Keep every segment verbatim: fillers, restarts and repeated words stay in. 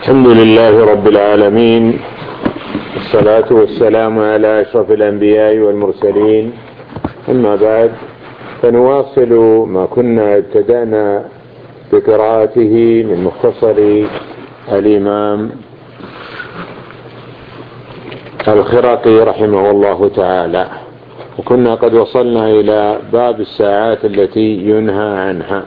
الحمد لله رب العالمين، والصلاة والسلام على أشرف الأنبياء والمرسلين. أما بعد، فنواصل ما كنا ابتدأنا بقراءته من مختصر الإمام الخرقي رحمه الله تعالى، وكنا قد وصلنا إلى باب الساعات التي ينهى عنها.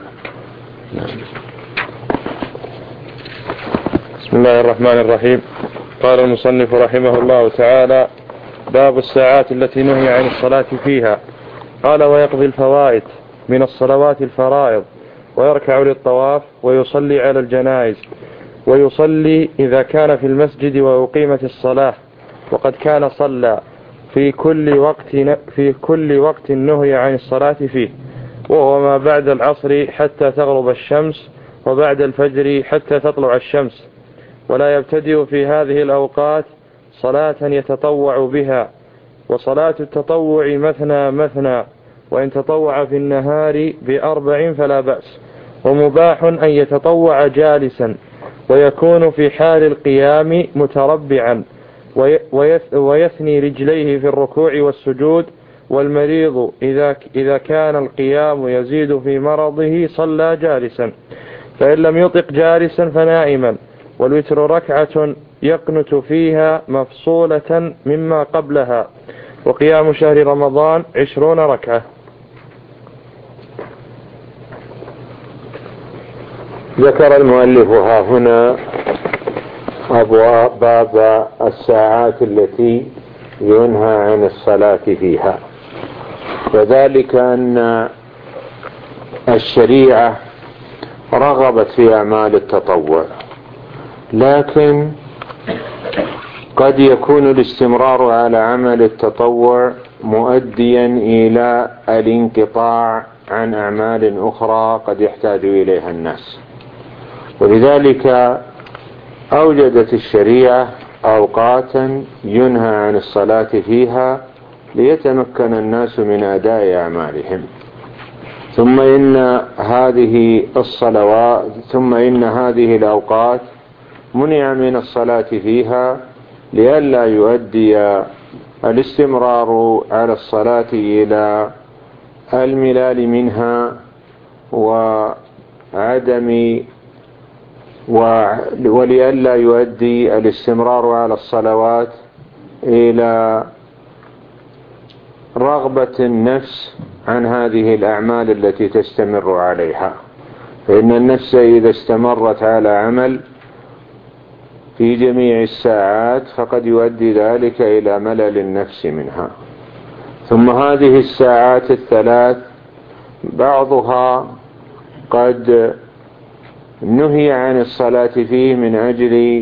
بسم الله الرحمن الرحيم. قال المصنف رحمه الله تعالى: باب الساعات التي نهي عن الصلاة فيها. قال: ويقضي الفوائد من الصلوات الفرائض، ويركع للطواف، ويصلي على الجنائز، ويصلي إذا كان في المسجد وأقيمت الصلاة، وقد كان صلى في كل وقت في كل وقت نهي عن الصلاة فيه، وهو ما بعد العصر حتى تغرب الشمس، وبعد الفجر حتى تطلع الشمس، ولا يبتدئ في هذه الأوقات صلاة يتطوع بها، وصلاة التطوع مثنى مثنى، وإن تطوع في النهار بأربع فلا بأس، ومباح أن يتطوع جالسا، ويكون في حال القيام متربعا، ويثني رجليه في الركوع والسجود. والمريض إذا إذا كان القيام يزيد في مرضه صلى جالسا، فإن لم يطق جالسا فنائما. والوتر ركعة يقنت فيها مفصولة مما قبلها، وقيام شهر رمضان عشرون ركعة. ذكر المؤلف ها هنا أبواب باب الساعات التي ينهى عن الصلاة فيها، وذلك أن الشريعة رغبت في أعمال التطوع، لكن قد يكون الاستمرار على عمل التطوع مؤديا إلى الانقطاع عن أعمال أخرى قد يحتاج إليها الناس، ولذلك أوجدت الشريعة أوقاتا ينهى عن الصلاة فيها ليتمكن الناس من أداء أعمالهم. ثم إن هذه الصلوات ثم إن هذه الأوقات منع من الصلاة فيها لئلا يؤدي الاستمرار على الصلاة إلى الملال منها وعدم ولئلا يؤدي الاستمرار على الصلوات إلى رغبة النفس عن هذه الأعمال التي تستمر عليها، فإن النفس إذا استمرت على عمل في جميع الساعات فقد يؤدي ذلك إلى ملل النفس منها. ثم هذه الساعات الثلاث بعضها قد نهي عن الصلاة فيه من أجل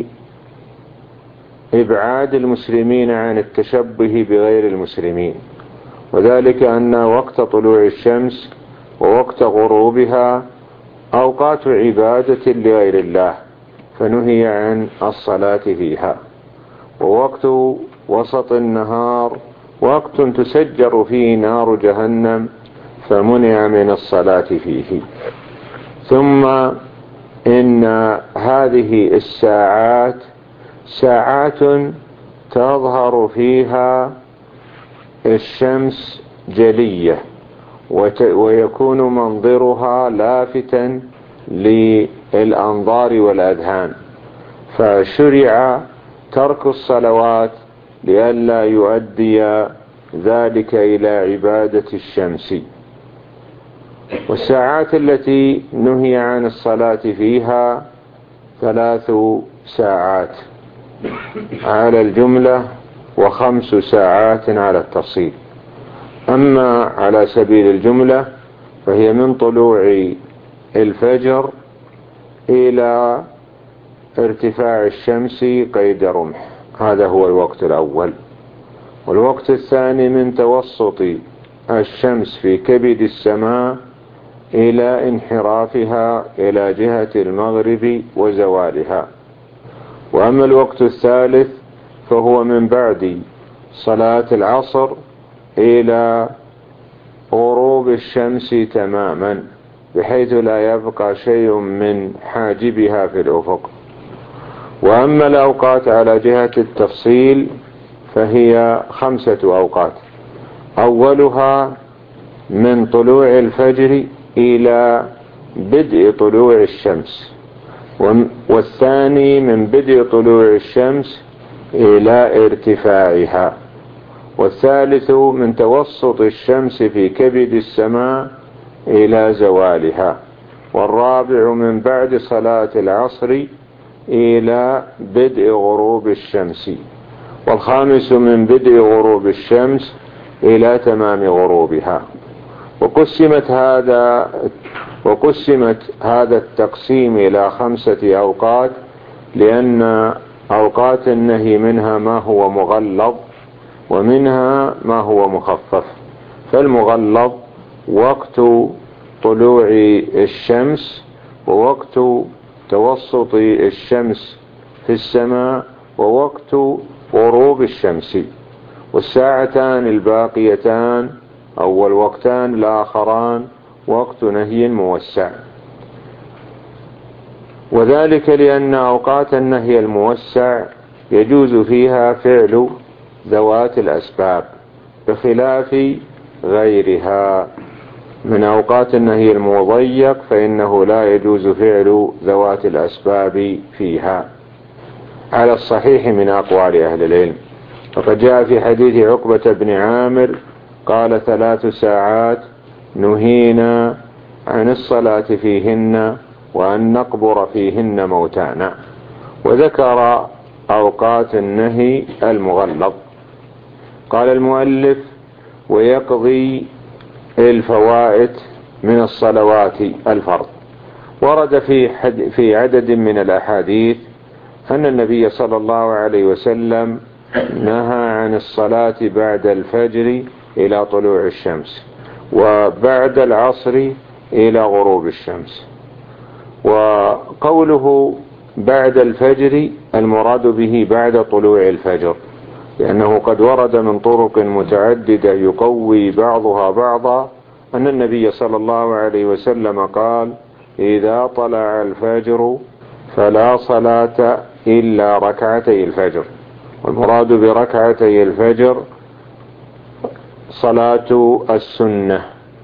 إبعاد المسلمين عن التشبه بغير المسلمين، وذلك أن وقت طلوع الشمس ووقت غروبها أوقات عبادة لغير الله فنهي عن الصلاة فيها، ووقت وسط النهار وقت تسجر فيه نار جهنم فمنع من الصلاة فيه. ثم إن هذه الساعات ساعات تظهر فيها الشمس جلية ويكون منظرها لافتا للأنظار والأذهان، فشرع ترك الصلوات لئلا يؤدي ذلك إلى عبادة الشمس. والساعات التي نهي عن الصلاة فيها ثلاث ساعات على الجملة، وخمس ساعات على التفصيل. أما على سبيل الجملة فهي من طلوع الفجر إلى ارتفاع الشمس قيد رمح، هذا هو الوقت الأول. والوقت الثاني من توسط الشمس في كبد السماء إلى انحرافها إلى جهة المغرب وزوالها. وأما الوقت الثالث فهو من بعد صلاة العصر إلى غروب الشمس وأما الأوقات على جهة التفصيل فهي خمسة أوقات. أولها من طلوع الفجر إلى بدء طلوع الشمس، والثاني من بدء طلوع الشمس إلى ارتفاعها، والثالث من توسط الشمس في كبد السماء إلى زوالها، والرابع من بعد صلاة العصر إلى بدء غروب الشمس، والخامس من بدء غروب الشمس إلى تمام غروبها. وقسمت هذا وقسمت هذا التقسيم إلى خمسة أوقات، لأن أوقات النهي منها ما هو مغلظ ومنها ما هو مخفف. فالمغلظ وقت طلوع الشمس، ووقت توسط الشمس في السماء، ووقت غروب الشمس. والساعتان الباقيتان أو الوقتان الآخران وقت نهي موسع، وذلك لأن أوقات النهي الموسع يجوز فيها فعل ذوات الأسباب بخلاف غيرها. من أوقات النهي المضيق فإنه لا يجوز فعل ذوات الأسباب فيها على الصحيح من أقوال أهل العلم. فقد جاء في حديث عقبة بن عامر قال: ثلاث ساعات نهينا عن الصلاة فيهن وأن نقبر فيهن موتانا. وذكر أوقات النهي المغلظ. قال المؤلف: ويقضي الفوائت من الصلوات الفرض. ورد في حد في عدد من الأحاديث أن النبي صلى الله عليه وسلم نهى عن الصلاة بعد الفجر إلى طلوع الشمس، وبعد العصر إلى غروب الشمس. وقوله بعد الفجر المراد به بعد طلوع الفجر، لأنه قد ورد من طرق متعددة يقوي بعضها بعضا أن النبي صلى الله عليه وسلم قال: إذا طلع الفجر فلا صلاة إلا ركعتي الفجر. والمراد بركعتي الفجر صلاة السنة.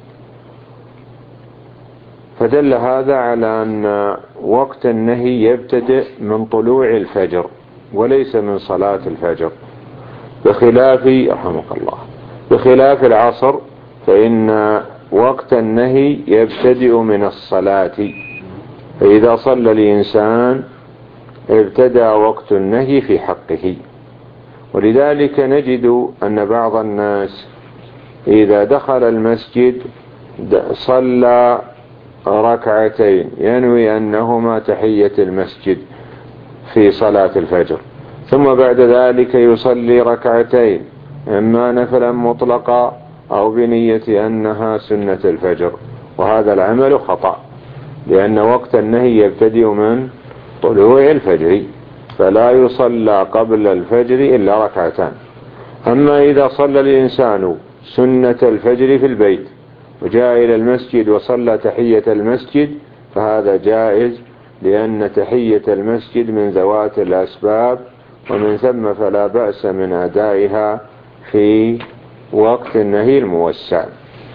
فدل هذا على أن وقت النهي يبتدئ من طلوع الفجر وليس من صلاة الفجر، بخلاف رحمك الله بخلاف العصر، فإن وقت النهي يبتدئ من الصلاة. فإذا صلى الإنسان ابتدأ وقت النهي في حقه. ولذلك نجد أن بعض الناس إذا دخل المسجد صلى ركعتين ينوي أنهما تحية المسجد في صلاة الفجر، ثم بعد ذلك يصلي ركعتين إما نفلا مطلقا أو بنية أنها سنة الفجر، وهذا العمل خطأ، لأن وقت النهي يبتدئ من طلوع الفجر، فلا يصلى قبل الفجر إلا ركعتان. أما إذا صلى الإنسان سنة الفجر في البيت وجاء إلى المسجد وصلى تحية المسجد فهذا جائز، لأن تحية المسجد من ذوات الأسباب، ومن ثم فلا بأس من أدائها في وقت النهي الموسع.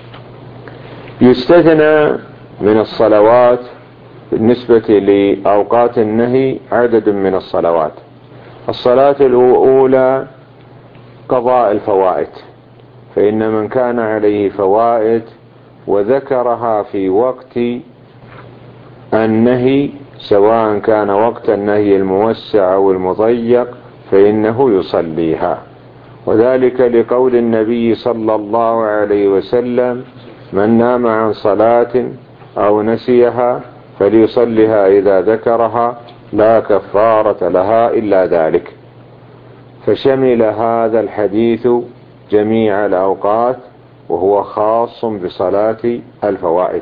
يستثنى من الصلوات بالنسبة لأوقات النهي عدد من الصلوات. الصلاة الأولى قضاء الفوائد، فإن من كان عليه فوائد وذكرها في وقت النهي سواء كان وقت النهي الموسع أو المضيق فإنه يصليها، وذلك لقول النبي صلى الله عليه وسلم: من نام عن صلاة أو نسيها فليصلها إذا ذكرها لا كفارة لها إلا ذلك. فشمل هذا الحديث جميع الأوقات، وهو خاص بصلاة الفوائد.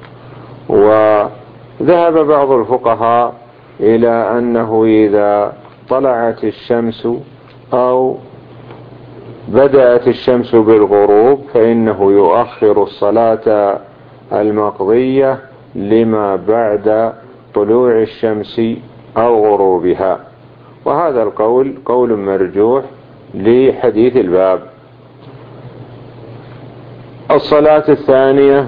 وذهب بعض الفقهاء إلى أنه إذا طلعت الشمس أو بدأت الشمس بالغروب فإنه يؤخر الصلاة المقضية لما بعد طلوع الشمس أو غروبها، وهذا القول قول مرجوح لحديث الباب. الصلاة الثانية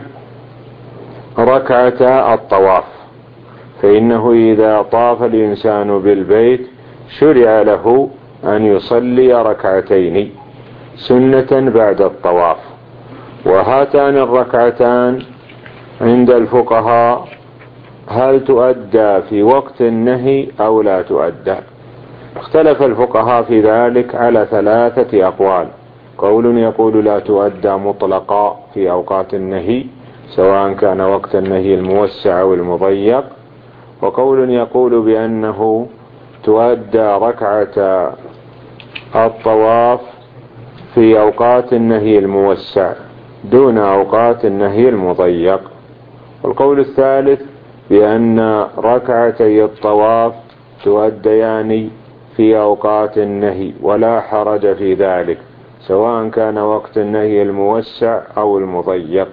ركعتا الطواف، فإنه إذا طاف الإنسان بالبيت شرع له أن يصلي ركعتين سنة بعد الطواف. وهاتان الركعتان عند الفقهاء هل تؤدى في وقت النهي أو لا تؤدى؟ اختلف الفقهاء في ذلك على ثلاثة أقوال. قول يقول لا تؤدى مطلقا في أوقات النهي سواء كان وقت النهي الموسع أو المضيق، وقول يقول بأنه تؤدى ركعة الطواف في أوقات النهي الموسع دون أوقات النهي المضيق، والقول الثالث بأن ركعتي الطواف تؤديان في أوقات النهي ولا حرج في ذلك سواء كان وقت النهي الموسع أو المضيق.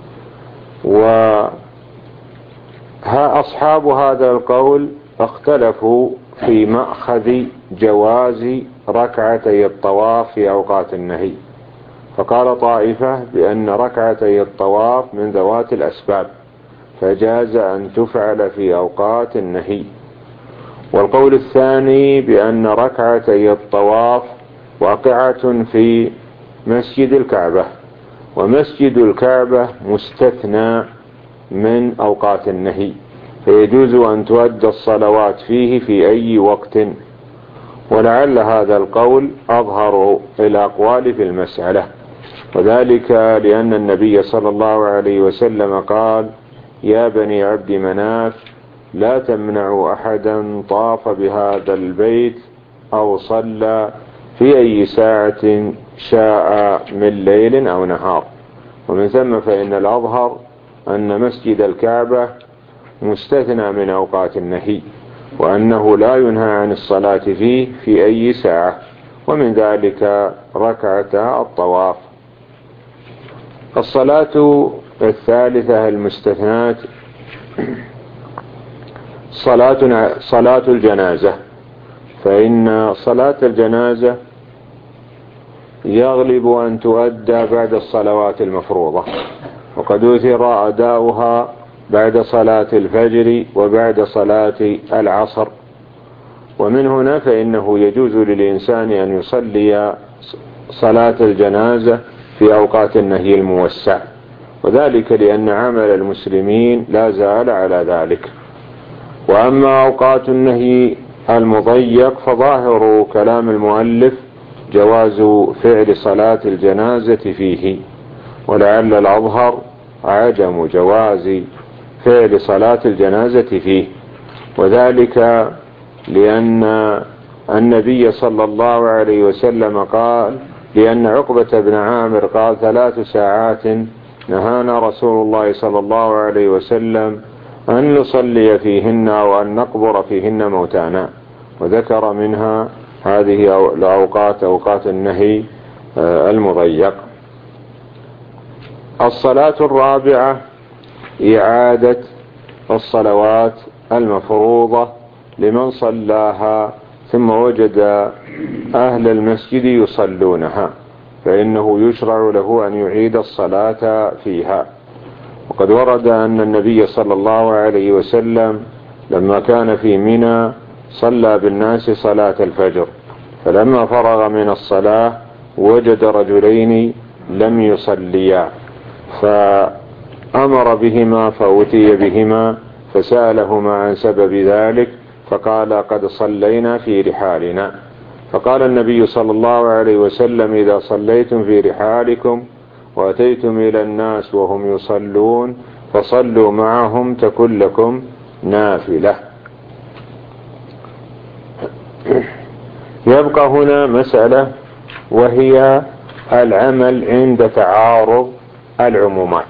وأصحاب هذا القول اختلفوا في مأخذ جواز ركعتي الطواف في أوقات النهي، فقال طائفة بأن ركعتي الطواف من ذوات الأسباب فجاز أن تفعل في أوقات النهي، والقول الثاني بأن ركعتي الطواف واقعة في مسجد الكعبة، ومسجد الكعبة مستثنى من أوقات النهي فيجوز أن تؤدى الصلوات فيه في أي وقت. ولعل هذا القول أظهر الأقوال في المسألة، وذلك لأن النبي صلى الله عليه وسلم قال: يا بني عبد مناف لا تمنعوا أحدا طاف بهذا البيت أو صلى في أي ساعة شاء من ليل أو نهار. ومن ثم فإن الأظهر أن مسجد الكعبة مستثنى من أوقات النهي، وأنه لا ينهى عن الصلاة فيه في أي ساعة، ومن ذلك ركعة الطواف. الصلاة الثالثة المستثنات صلاة صلاة الجنازة، فإن صلاة الجنازة يغلب أن تؤدى بعد الصلوات المفروضة، وقد أثر أداؤها بعد صلاة الفجر وبعد صلاة العصر. ومن هنا فإنه يجوز للإنسان أن يصلي صلاة الجنازة في أوقات النهي الموسع، وذلك لأن عمل المسلمين لا زال على ذلك. وأما أوقات النهي المضيق فظاهر كلام المؤلف جواز فعل صلاة الجنازة فيه، ولعل الأظهر عدم جواز فعل صلاة الجنازة فيه، وذلك لأن النبي صلى الله عليه وسلم قال، لأن عقبة بن عامر قال: ثلاث ساعات نهانا رسول الله صلى الله عليه وسلم أن نصلي فيهن وأن نقبر فيهن موتانا، وذكر منها هذه الأوقات أوقات النهي المضيق. الصلاة الرابعة إعادة الصلوات المفروضة لمن صلاها ثم وجد أهل المسجد يصلونها، فإنه يشرع له أن يعيد الصلاة فيها. وقد ورد أن النبي صلى الله عليه وسلم لما كان في منى صلى بالناس صلاة الفجر، فلما فرغ من الصلاة وجد رجلين لم يصليا فأمر بهما فأتي بهما فسألهما عن سبب ذلك، فقال: قد صلينا في رحالنا. فقال النبي صلى الله عليه وسلم: إذا صليتم في رحالكم وأتيتم إلى الناس وهم يصلون فصلوا معهم تكن لكم نافلة. يبقى هنا مسألة، وهي العمل عند تعارض العمومات.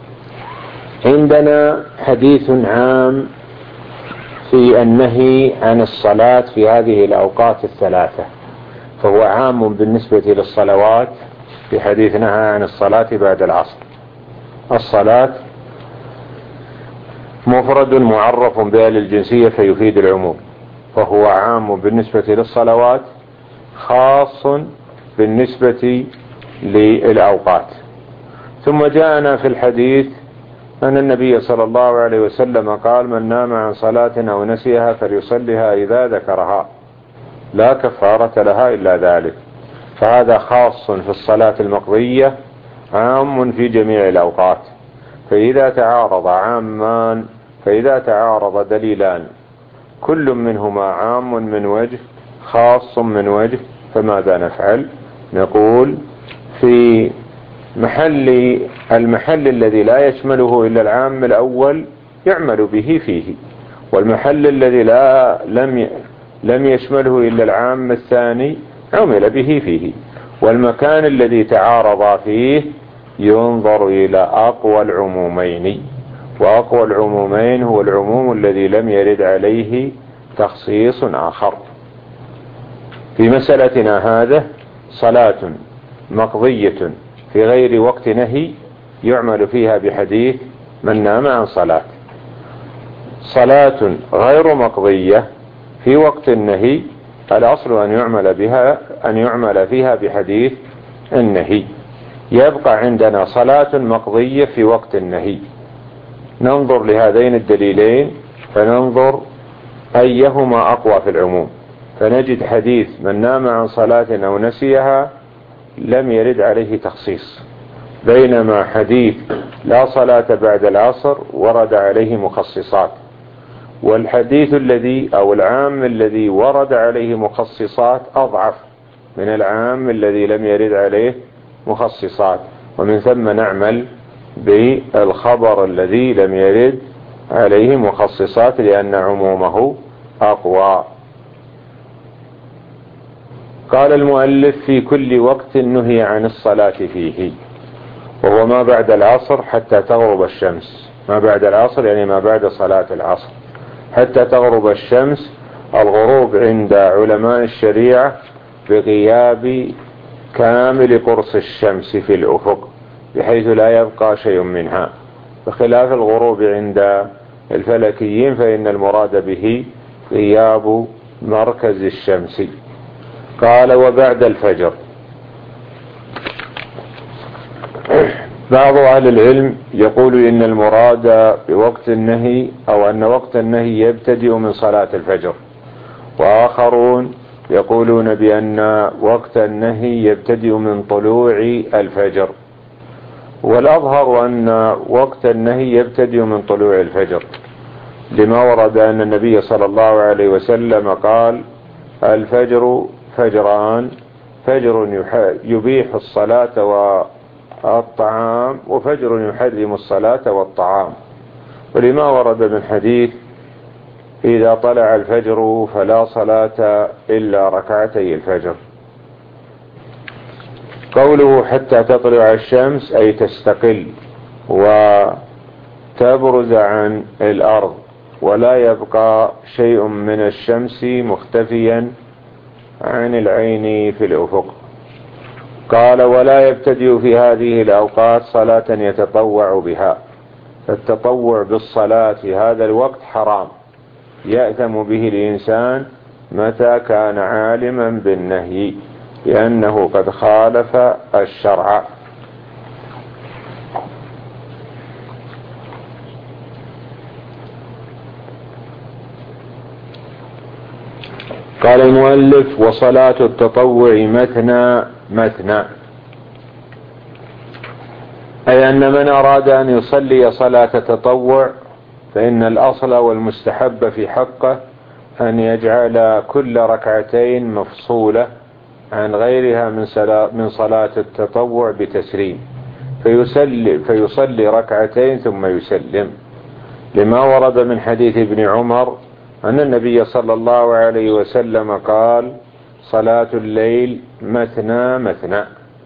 عندنا حديث عام في النهي عن الصلاة في هذه الأوقات الثلاثة، فهو عام بالنسبة للصلوات في حديث نهى عن الصلاة بعد العصر. الصلاة مفرد معرف بها للجنسية فيفيد العموم، فهو عام بالنسبة للصلوات، خاص بالنسبة للأوقات. ثم جاءنا في الحديث أن النبي صلى الله عليه وسلم قال: من نام عن صلاة أو نسيها فليصلها إذا ذكرها، لا كفارة لها إلا ذلك. فهذا خاص في الصلاة المقضية، عام في جميع الأوقات. فإذا تعارض عامان فإذا تعارض دليلان كل منهما عام من وجه خاص من وجه، فماذا نفعل؟ نقول في محل المحل الذي لا يشمله إلا العام الأول يعمل به فيه، والمحل الذي لا لم لم يشمله إلا العام الثاني عمل به فيه، والمكان الذي تعارض فيه ينظر إلى أقوى العمومين، وأقوى العمومين هو العموم الذي لم يرد عليه تخصيص آخر. في مسألتنا هذا صلاة مقضية في غير وقت نهي يعمل فيها بحديث من نام عن صلاة. صلاة غير مقضية في وقت النهي الأصل أن يعمل بها أن يعمل فيها بحديث النهي. يبقى عندنا صلاة مقضية في وقت النهي، ننظر لهذين الدليلين فننظر أيهما أقوى في العموم، فنجد حديث من نام عن صلاة أو نسيها لم يرد عليه تخصيص، بينما حديث لا صلاة بعد العصر ورد عليه مخصصات. والحديث الذي أو العام الذي ورد عليه مخصصات أضعف من العام الذي لم يرد عليه مخصصات، ومن ثم نعمل بالخبر الذي لم يرد عليه مخصصات لأن عمومه أقوى. قال المؤلف: في كل وقت نهي عن الصلاة فيه، وهو ما بعد العصر حتى تغرب الشمس. ما بعد العصر يعني ما بعد صلاة العصر حتى تغرب الشمس. الغروب عند علماء الشريعة بغياب كامل قرص الشمس في الأفق بحيث لا يبقى شيء منها، بخلاف الغروب عند الفلكيين فإن المراد به غياب مركز الشمس. قال: وبعد الفجر. بعض أهل العلم يقول إن المراد بوقت النهي أو أن وقت النهي يبتدئ من صلاة الفجر، وآخرون يقولون بأن وقت النهي يبتدئ من طلوع الفجر. والأظهر أن وقت النهي يبتدئ من طلوع الفجر، لما ورد أن النبي صلى الله عليه وسلم قال: الفجر فجران، فجر يبيح الصلاة والطعام، وفجر يحرم الصلاة والطعام. ولما ورد من حديث: إذا طلع الفجر فلا صلاة إلا ركعتي الفجر. قوله حتى تطلع الشمس أي تستقل وتبرز عن الأرض ولا يبقى شيء من الشمس مختفيا عن العين في الأفق. قال: ولا يبتدئ في هذه الأوقات صلاة يتطوع بها. التطوع بالصلاة في هذا الوقت حرام، يأثم به الإنسان متى كان عالما بالنهي، لأنه قد خالف الشرع. قال المؤلف: وصلاة التطوع مثنى مثنى، أي أن من أراد أن يصلي صلاة تطوع فإن الأصل والمستحب في حقه أن يجعل كل ركعتين مفصولة عن غيرها من من صلاة التطوع بتسليم، فيصلي, فيصلي ركعتين ثم يسلم، لما ورد من حديث ابن عمر أن النبي صلى الله عليه وسلم قال: صلاة الليل مثنى مثنى.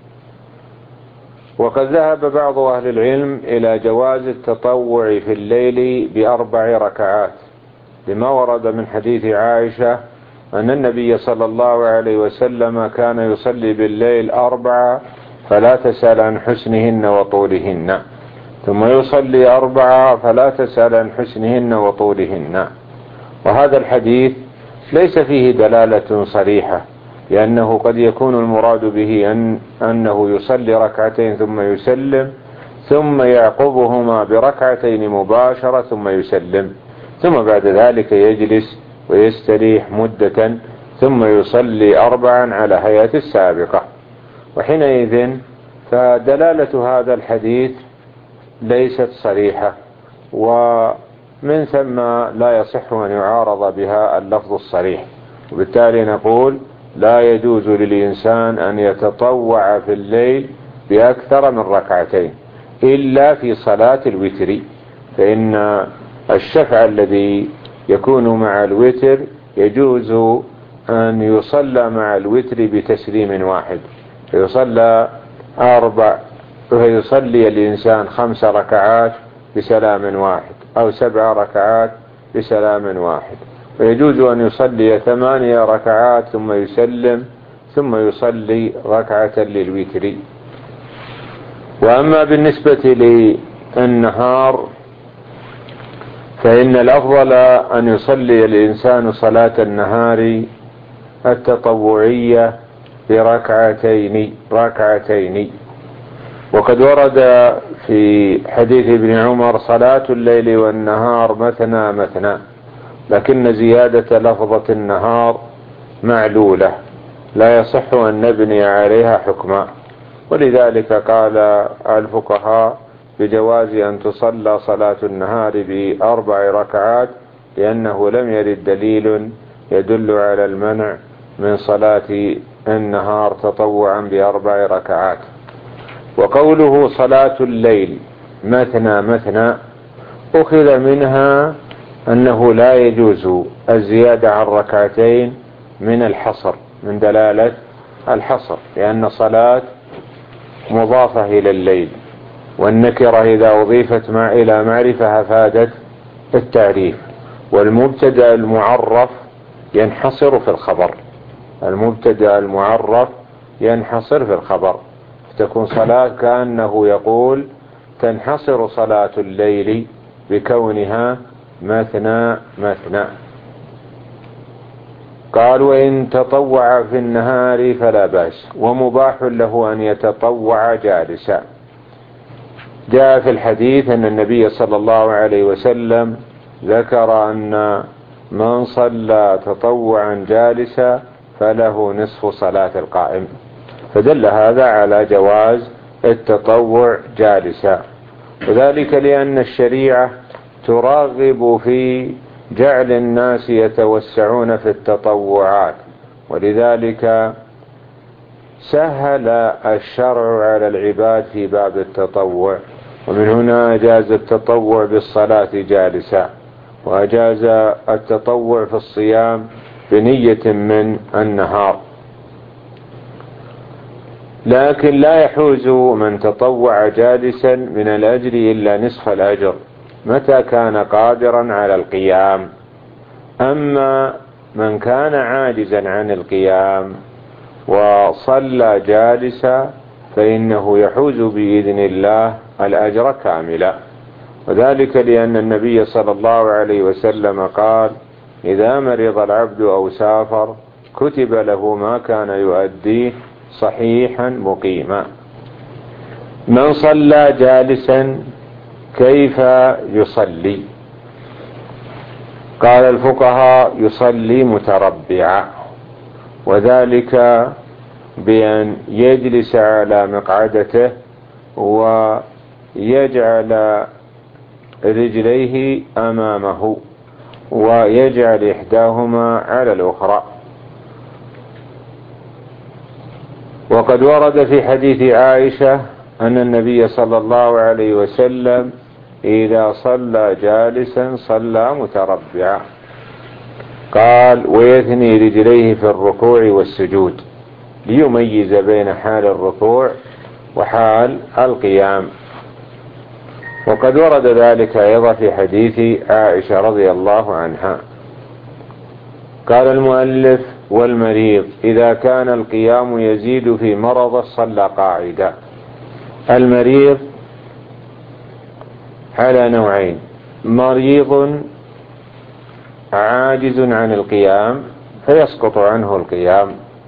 وقد ذهب بعض أهل العلم إلى جواز التطوع في الليل بأربع ركعات، لما ورد من حديث عائشة أن النبي صلى الله عليه وسلم كان يصلي بالليل أربعة فلا تسأل عن حسنهن وطولهن، ثم يصلي أربعة فلا تسأل عن حسنهن وطولهن. وهذا الحديث ليس فيه دلالة صريحة، لأنه قد يكون المراد به أن أنه يصلي ركعتين ثم يسلم، ثم يعقبهما بركعتين مباشرة ثم يسلم، ثم بعد ذلك يجلس ويستريح مدة ثم يصلي أربعا على هيئة السابقة. وحينئذ فدلالة هذا الحديث ليست صريحة، ومن ثم لا يصح أن يعارض بها اللفظ الصريح، وبالتالي نقول لا يجوز للإنسان أن يتطوع في الليل بأكثر من ركعتين إلا في صلاة الوتر، فإن الشفع الذي يكون مع الوتر يجوز أن يصلى مع الوتر بتسليم واحد، فيصلى أربع فيصلي الإنسان خمس ركعات بسلام واحد، أو سبع ركعات بسلام واحد، ويجوز أن يصلي ثمانية ركعات ثم يسلم، ثم يصلي ركعة للوتر. وأما بالنسبة للنهار فإن الأفضل أن يصلي الإنسان صلاة النهار التطوعية بركعتين ركعتين. وقد ورد في حديث ابن عمر صلاة الليل والنهار مثنى مثنى، لكن زيادة لفظة النهار معلولة لا يصح أن نبني عليها حكما، ولذلك قال الفقهاء بجواز أن تصلى صلاة النهار بأربع ركعات، لأنه لم يرد دليل يدل على المنع من صلاة النهار تطوعا بأربع ركعات. وقوله صلاة الليل مثنى مثنى أخذ منها أنه لا يجوز الزيادة عن ركعتين من الحصر، من دلالة الحصر، لأن صلاة مضافة إلى الليل، والنكرة إذا أضيفت مع إلى معرفة أفادت التعريف، والمبتدأ المعرف ينحصر في الخبر، المبتدأ المعرف ينحصر في الخبر، تكون صلاة كأنه يقول تنحصر صلاة الليل بكونها مثنى مثنى. قال وإن تطوع في النهار فلا بأس، ومباح له أن يتطوع جالسا. جاء في الحديث أن النبي صلى الله عليه وسلم ذكر أن من صلى تطوعا جالسا فله نصف صلاة القائم، فدل هذا على جواز التطوع جالسا، وذلك لأن الشريعة تراغب في جعل الناس يتوسعون في التطوعات، ولذلك سهل الشرع على العباد في باب التطوع، ومن هنا أجاز التطوع بالصلاة جالسا، وأجاز التطوع في الصيام بنية من النهار. لكن لا يحوز من تطوع جالسا من الأجر إلا نصف الأجر متى كان قادرا على القيام. أما من كان عاجزا عن القيام وصلى جالسا فإنه يحوز بإذن الله الأجر كاملا، وذلك لأن النبي صلى الله عليه وسلم قال إذا مرض العبد أو سافر كتب له ما كان يؤديه صحيحا مقيما. من صلى جالسا كيف يصلي؟ قال الفقهاء يصلي متربعا، وذلك بأن يجلس على مقعدته ويجعل رجليه أمامه ويجعل إحداهما على الأخرى. وقد ورد في حديث عائشة أن النبي صلى الله عليه وسلم إذا صلى جالسا صلى متربعا، قال ويثني رجليه في الركوع والسجود ليميز بين حال الركوع وحال القيام. وقد ورد ذلك أيضا في حديث عائشة رضي الله عنها. قال المؤلف والمريض إذا كان القيام يزيد في مرض صلى قاعدا. المريض على نوعين: مريض عاجز عن القيام فيسقط عنه القيام،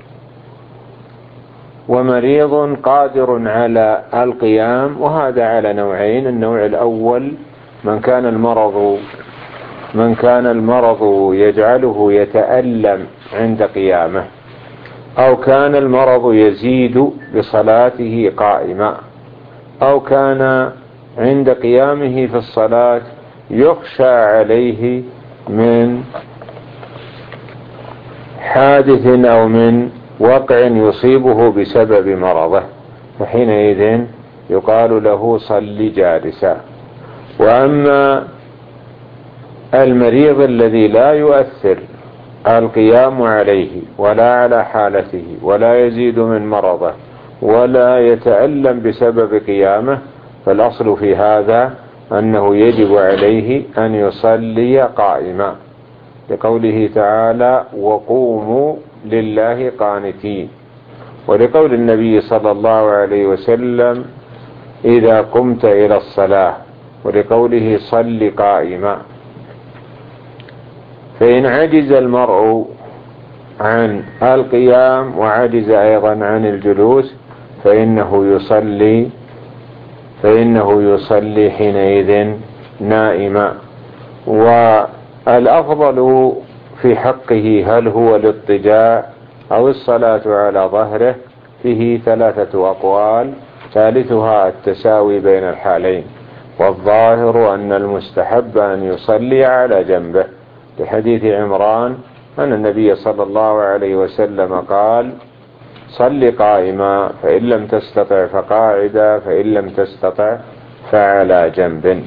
ومريض قادر على القيام، وهذا على نوعين. النوع الأول من كان المرض من كان المرض يجعله يتألم عند قيامه، أو كان المرض يزيد بصلاته قائما، أو كان عند قيامه في الصلاة يخشى عليه من حادث أو من وقع يصيبه بسبب مرضه، فحينئذ يقال له صل جالسا. وأما المريض الذي لا يؤثر القيام عليه ولا على حالته ولا يزيد من مرضه ولا يتألم بسبب قيامه، فالأصل في هذا أنه يجب عليه أن يصلي قائما، لقوله تعالى وقوموا لله قانتين، ولقول النبي صلى الله عليه وسلم إذا قمت إلى الصلاة، ولقوله صل قائما. فإن عجز المرء عن القيام وعجز أيضا عن الجلوس فإنه يصلي فإنه يصلي حينئذ نائما. والأفضل في حقه هل هو الاضطجاع أو الصلاة على ظهره؟ فيه ثلاثة أقوال، ثالثها التساوي بين الحالين، والظاهر أن المستحب أن يصلي على جنبه، لحديث عمران أن النبي صلى الله عليه وسلم قال صل قائما، فإن لم تستطع فقاعدا، فإن لم تستطع فعلى جنب.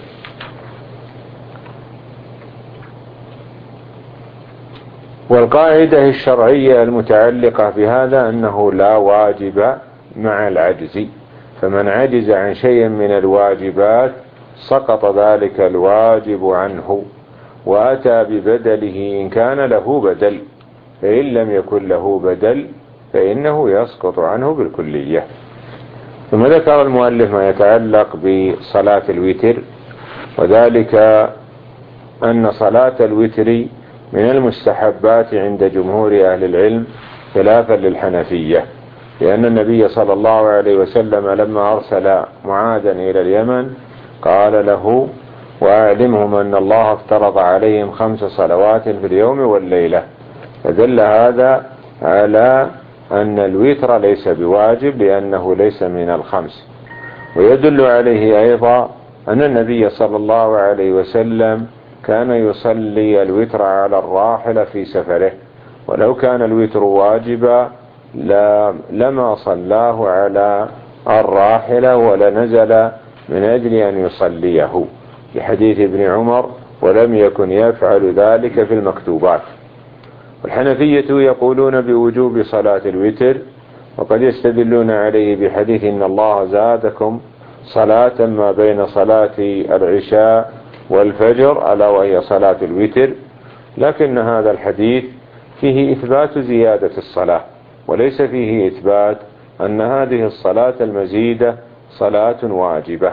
والقاعدة الشرعية المتعلقة بهذا أنه لا واجب مع العجز، فمن عجز عن شيء من الواجبات سقط ذلك الواجب عنه وأتى ببدله إن كان له بدل، فإن لم يكن له بدل فإنه يسقط عنه بالكلية. ثم ذكر المؤلف ما يتعلق بصلاة الوتر، وذلك أن صلاة الوتر من المستحبات عند جمهور أهل العلم خلافا للحنفية، لأن النبي صلى الله عليه وسلم لما أرسل معاذا إلى اليمن قال له وأعلمهم أن الله افترض عليهم خمس صلوات في اليوم والليلة، فدل هذا على أن الوتر ليس بواجب لأنه ليس من الخمس. ويدل عليه أيضا أن النبي صلى الله عليه وسلم كان يصلي الوتر على الراحلة في سفره، ولو كان الوتر واجبا لما صلاه على الراحلة ولا نزل من أجل أن يصليه، لحديث ابن عمر ولم يكن يفعل ذلك في المكتوبات. والحنفية يقولون بوجوب صلاة الوتر، وقد يستدلون عليه بحديث إن الله زادكم صلاة ما بين صلاة العشاء والفجر ألا وهي صلاة الوتر، لكن هذا الحديث فيه إثبات زيادة الصلاة، وليس فيه إثبات أن هذه الصلاة المزيدة صلاة واجبة.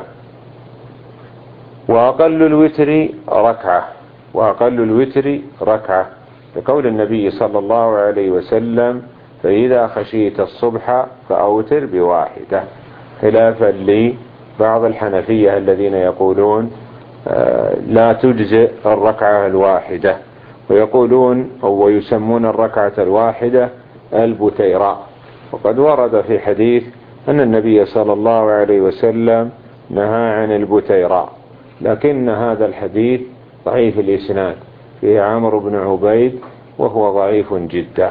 وأقل الوتر ركعة وأقل الوتر ركعة لقول النبي صلى الله عليه وسلم فإذا خشيت الصبح فأوتر بواحدة، خلافا لبعض الحنفية الذين يقولون لا تجزئ الركعة الواحدة، ويقولون أو يسمون الركعة الواحدة البتيراء. وقد ورد في حديث أن النبي صلى الله عليه وسلم نهى عن البتيراء، لكن هذا الحديث ضعيف الإسناد، فيه عمرو بن عبيد وهو ضعيف جدا.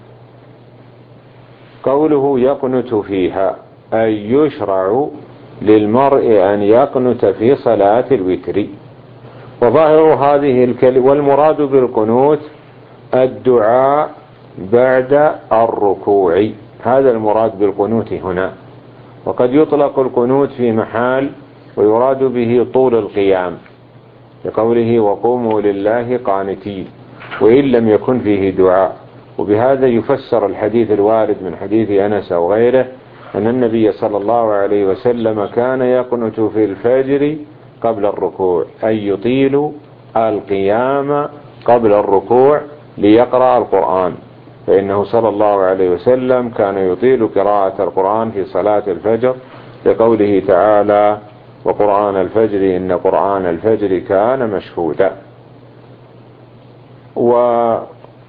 قوله يقنت فيها أي يشرع للمرء أن يقنت في صلاة الوتر. وظاهر هذه الكلمة والمراد بالقنوت الدعاء بعد الركوع، هذا المراد بالقنوت هنا. وقد يطلق القنوت في محال ويراد به طول القيام، لقوله وقوموا لله قانتين، وإن لم يكن فيه دعاء. وبهذا يفسر الحديث الوارد من حديث أنس أو غيره أن النبي صلى الله عليه وسلم كان يقنت في الفجر قبل الركوع، أي يطيل القيام قبل الركوع ليقرأ القرآن، فإنه صلى الله عليه وسلم كان يطيل قراءة القرآن في صلاة الفجر لقوله تعالى وقرآن الفجر إن قرآن الفجر كان مشهودا. وهل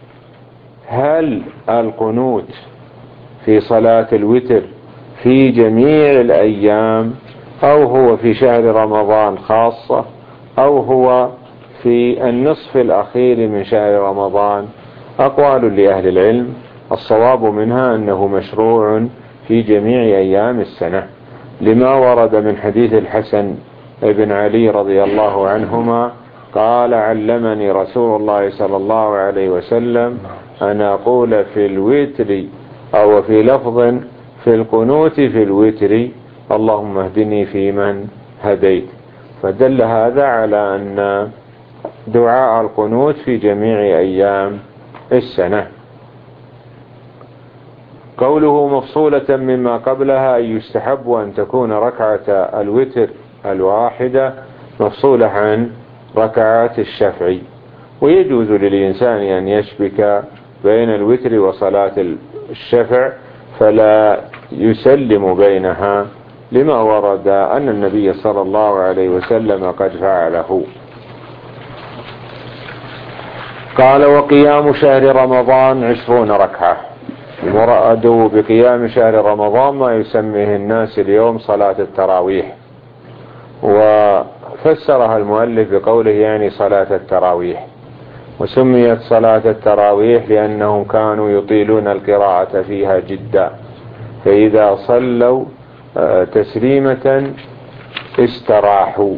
القنوت في صلاة الوتر في جميع الأيام أو هو في شهر رمضان خاصة أو هو في النصف الأخير من شهر رمضان؟ أقوال لأهل العلم، الصواب منها أنه مشروع في جميع أيام السنة، لما ورد من حديث الحسن بن علي رضي الله عنهما قال علمني رسول الله صلى الله عليه وسلم أن أقول في الوتر أو في لفظ في القنوت في الوتر اللهم اهدني فيمن هديت. فدل هذا على أن دعاء القنوت في جميع أيام السنة. قوله مفصولة مما قبلها أي يستحب أن تكون ركعة الوتر الواحدة مفصولة عن ركعات الشفع، ويجوز للإنسان أن يشبك بين الوتر وصلاة الشفع فلا يسلم بينها، لما ورد أن النبي صلى الله عليه وسلم قد فعله. قال وقيام شهر رمضان عشرون ركعة. المراد بقيام شهر رمضان ما يسميه الناس اليوم صلاة التراويح، وفسرها المؤلف بقوله يعني صلاة التراويح، وسميت صلاة التراويح لأنهم كانوا يطيلون القراءة فيها جدا، فإذا صلوا تسليمة استراحوا،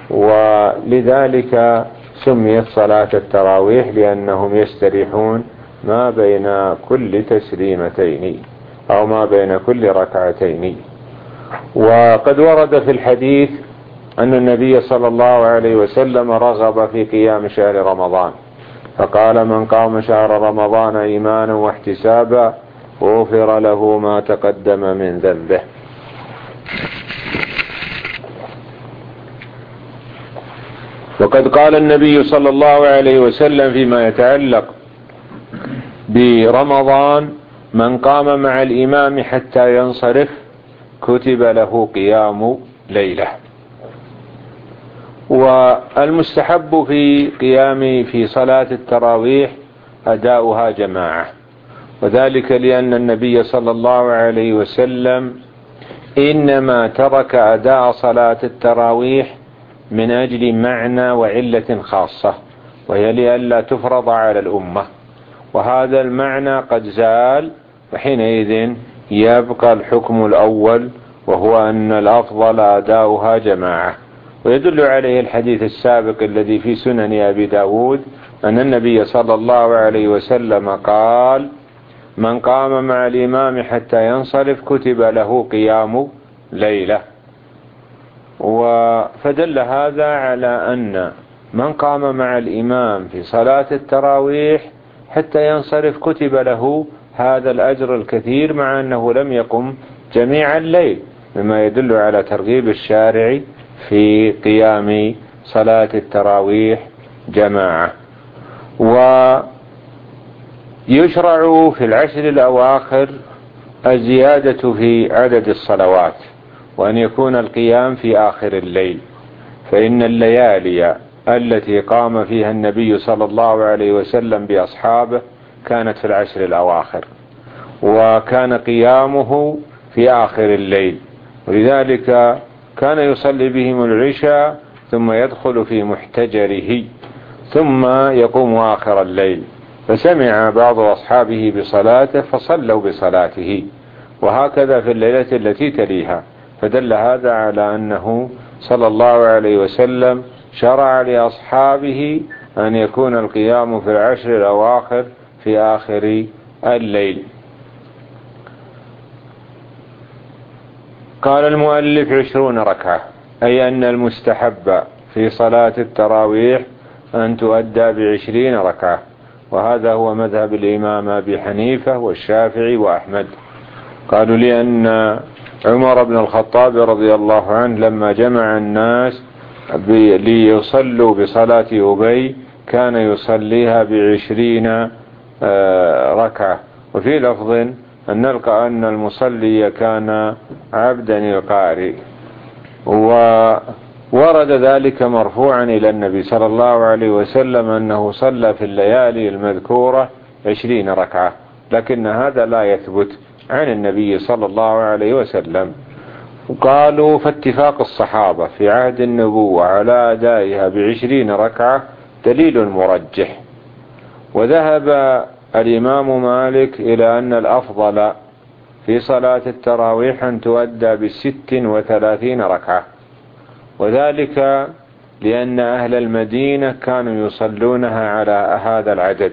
ولذلك سميت صلاة التراويح لأنهم يستريحون ما بين كل تسليمتين أو ما بين كل ركعتين. وقد ورد في الحديث أن النبي صلى الله عليه وسلم رغب في قيام شهر رمضان، فقال من قام شهر رمضان إيمانا واحتسابا غفر له ما تقدم من ذنبه. وقد قال النبي صلى الله عليه وسلم فيما يتعلق برمضان من قام مع الإمام حتى ينصرف كتب له قيام ليلة. والمستحب في قيام في صلاة التراويح أداؤها جماعة، وذلك لأن النبي صلى الله عليه وسلم إنما ترك أداء صلاة التراويح من أجل معنى وعلة خاصة، وهي لئلا تفرض على الأمة، وهذا المعنى قد زال، وحينئذ يبقى الحكم الأول وهو أن الأفضل أداؤها جماعة. ويدل عليه الحديث السابق الذي في سنن أبي داود أن النبي صلى الله عليه وسلم قال من قام مع الإمام حتى ينصرف كتب له قيام ليلة. فدل هذا على أن من قام مع الإمام في صلاة التراويح حتى ينصرف كتب له هذا الأجر الكثير، مع أنه لم يقم جميع الليل، مما يدل على ترغيب الشارع في قيام صلاة التراويح جماعة. ويشرع في العشر الأواخر الزيادة في عدد الصلوات، وأن يكون القيام في آخر الليل، فإن الليالي التي قام فيها النبي صلى الله عليه وسلم بأصحابه كانت في العشر الأواخر، وكان قيامه في آخر الليل، ولذلك كان يصلي بهم العشاء ثم يدخل في محتجره ثم يقوم آخر الليل، فسمع بعض أصحابه بصلاته فصلوا بصلاته، وهكذا في الليلة التي تليها. فدل هذا على أنه صلى الله عليه وسلم شرع لأصحابه أن يكون القيام في العشر الأواخر في آخر الليل. قال المؤلف عشرون ركعة، أي أن المستحب في صلاة التراويح أن تؤدى بعشرين ركعة، وهذا هو مذهب الإمام أبي حنيفة والشافعي وأحمد. قالوا لأن عمر بن الخطاب رضي الله عنه لما جمع الناس ليصلوا بصلاة أبي كان يصليها بعشرين ركعة، وفي لفظ أن نلقى أن المصلي كان عبدا القارئ، وورد ذلك مرفوعا إلى النبي صلى الله عليه وسلم أنه صلى في الليالي المذكورة عشرين ركعة، لكن هذا لا يثبت عن النبي صلى الله عليه وسلم. وقالوا فاتفاق الصحابة في عهد النبوة على أدائها بعشرين ركعة دليل مرجح. وذهب الإمام مالك إلى أن الأفضل في صلاة التراويح أن تؤدى بست وثلاثين ركعة، وذلك لأن أهل المدينة كانوا يصلونها على هذا العدد.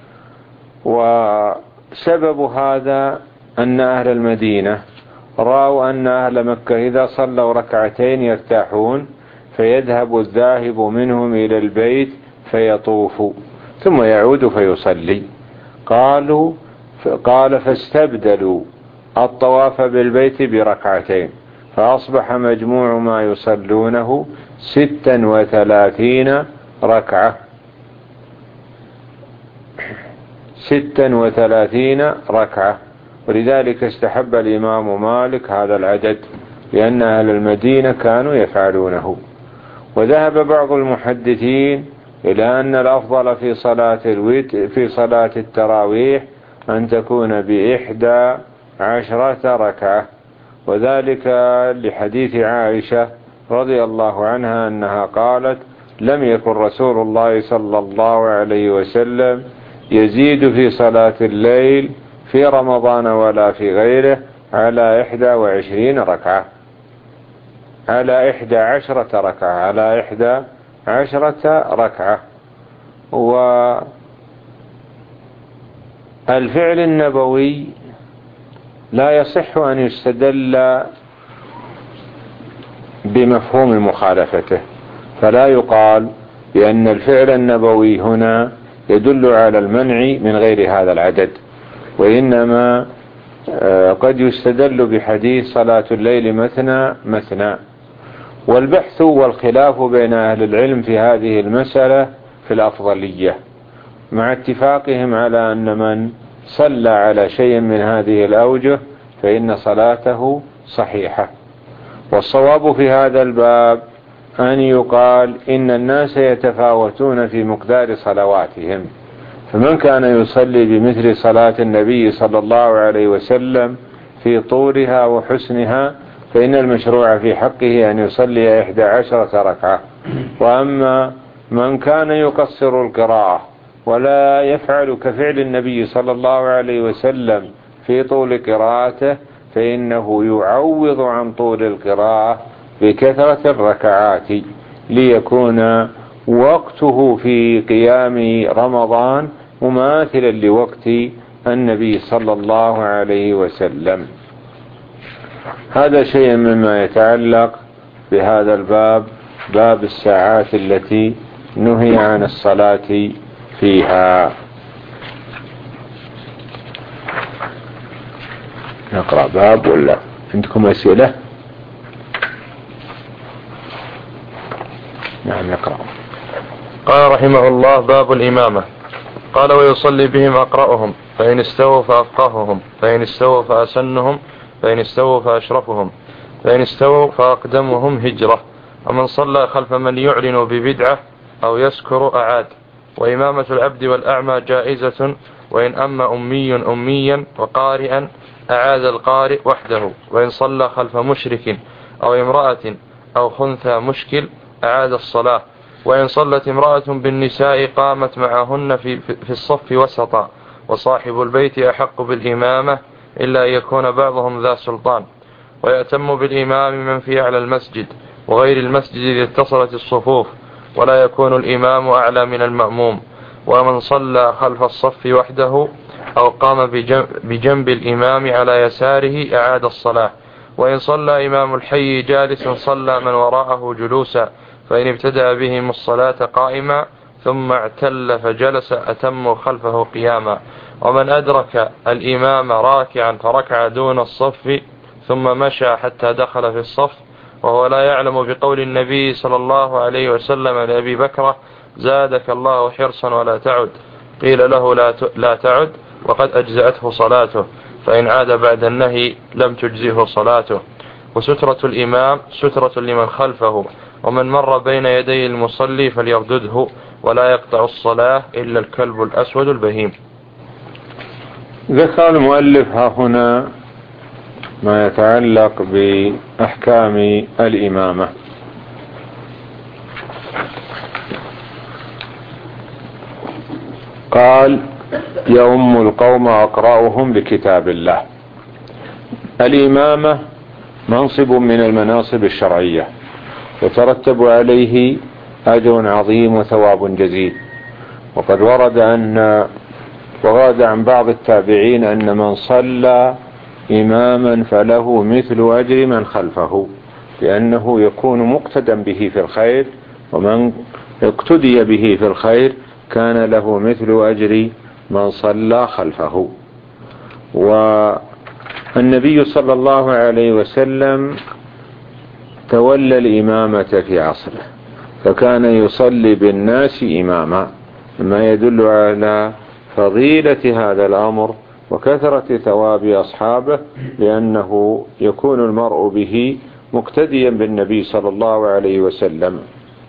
وسبب هذا أن أهل المدينة رأوا أن أهل مكة إذا صلوا ركعتين يرتاحون، فيذهب الذاهب منهم إلى البيت فيطوف ثم يعود فيصلي. قالوا قال فاستبدلوا الطواف بالبيت بركعتين، فأصبح مجموع ما يصلونه ستا وثلاثين ركعة ستا وثلاثين ركعة ولذلك استحب الإمام مالك هذا العدد، لأن أهل المدينة كانوا يفعلونه. وذهب بعض المحدثين إلى أن الأفضل في صلاة الوت في صلاة التراويح أن تكون بإحدى عشرة ركعة، وذلك لحديث عائشة رضي الله عنها أنها قالت: لم يكن رسول الله صلى الله عليه وسلم يزيد في صلاة الليل في رمضان ولا في غيره على إحدى وعشرين ركعة على إحدى عشرة ركعة على إحدى عشرة ركعة. والفعل النبوي لا يصح أن يستدل بمفهوم مخالفته، فلا يقال بأن الفعل النبوي هنا يدل على المنع من غير هذا العدد، وإنما قد يستدل بحديث صلاة الليل مثنى مثنى. والبحث والخلاف بين أهل العلم في هذه المسألة في الأفضلية، مع اتفاقهم على أن من صلى على شيء من هذه الأوجه فإن صلاته صحيحة. والصواب في هذا الباب أن يقال إن الناس يتفاوتون في مقدار صلواتهم، فمن كان يصلي بمثل صلاة النبي صلى الله عليه وسلم في طولها وحسنها فإن المشروع في حقه أن يصلي إحدى عشرة ركعة. وأما من كان يقصر القراءة ولا يفعل كفعل النبي صلى الله عليه وسلم في طول قراءته فإنه يعوض عن طول القراءة بكثرة الركعات، ليكون وقته في قيام رمضان مماثلا لوقت النبي صلى الله عليه وسلم. هذا شيء مما يتعلق بهذا الباب، باب الساعات التي نهي عن الصلاة فيها. نقرأ باب ولا عندكم أسئلة؟ نعم نقرأ. قال رحمه الله: باب الإمامة. قال: ويصلي بهم أقرأهم، فإن استووا فأفقههم، فإن استووا فأسنهم، فإن استووا فأشرفهم، فإن استووا فأقدمهم هجرة. ومن صلى خلف من يعلن ببدعة أو يسكر أعاد. وإمامة العبد والأعمى جائزة، وإن أما أمي أميا وقارئا أعاد القارئ وحده. وإن صلى خلف مشرك أو امرأة أو خنثى مشكل أعاد الصلاة. وإن صلت امرأة بالنساء قامت معهن في, في الصف وسطا. وصاحب البيت أحق بالإمامة إلا أن يكون بعضهم ذا سلطان. ويأتم بالإمام من في أعلى المسجد وغير المسجد إذا اتصلت الصفوف، ولا يكون الإمام أعلى من المأموم. ومن صلى خلف الصف وحده أو قام بجنب الإمام على يساره أعاد الصلاة. وإن صلى إمام الحي جالسا صلى من وراءه جلوسا، فإن ابتدأ بهم الصلاة قائما ثم اعتل فجلس أتموا خلفه قياما. ومن أدرك الإمام راكعا فركع دون الصف ثم مشى حتى دخل في الصف وهو لا يعلم بقول النبي صلى الله عليه وسلم لأبي بكر: زادك الله حرصا ولا تعد. قيل له: لا تعد. وقد أجزأته صلاته، فإن عاد بعد النهي لم تجزئه صلاته. وسترة الإمام سترة لمن خلفه، ومن مر بين يدي المصلي فليردده، ولا يقطع الصلاة إلا الكلب الأسود البهيم. ذكر المؤلف ها هنا ما يتعلق بأحكام الإمامة. قال: يؤم القوم أقرأهم لكتاب الله. الإمامة منصب من المناصب الشرعية، يترتب عليه أجر عظيم وثواب جزيل. وقد ورد أن ورد عن بعض التابعين أن من صلى إماما فله مثل أجر من خلفه، لأنه يكون مقتدا به في الخير، ومن اقتدي به في الخير كان له مثل أجر من صلى خلفه. والنبي صلى الله عليه وسلم تولى الإمامة في عصره، فكان يصلي بالناس إماما، ما يدل على فضيلة هذا الأمر وكثرة ثواب أصحابه، لأنه يكون المرء به مقتديا بالنبي صلى الله عليه وسلم.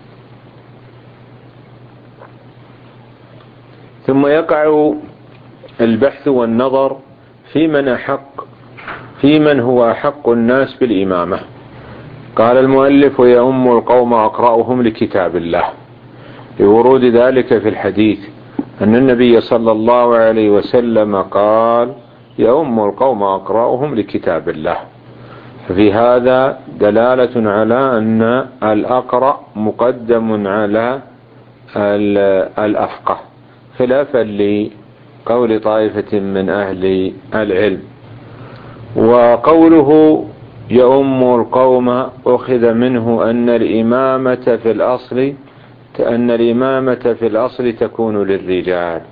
ثم يقع البحث والنظر في من أحق في من هو أحق الناس بالإمامة. قال المؤلف: يؤم القوم أقرأهم لكتاب الله، لورود ذلك في الحديث أن النبي صلى الله عليه وسلم قال: يؤم القوم أقرأهم لكتاب الله. ففي هذا دلالة على أن الأقرأ مقدم على الأفقه، خلافا لقول طائفة من أهل العلم. وقوله يؤم القوم أخذ منه أن الإمامة في الأصل أن الإمامة في الأصل تكون للرجال،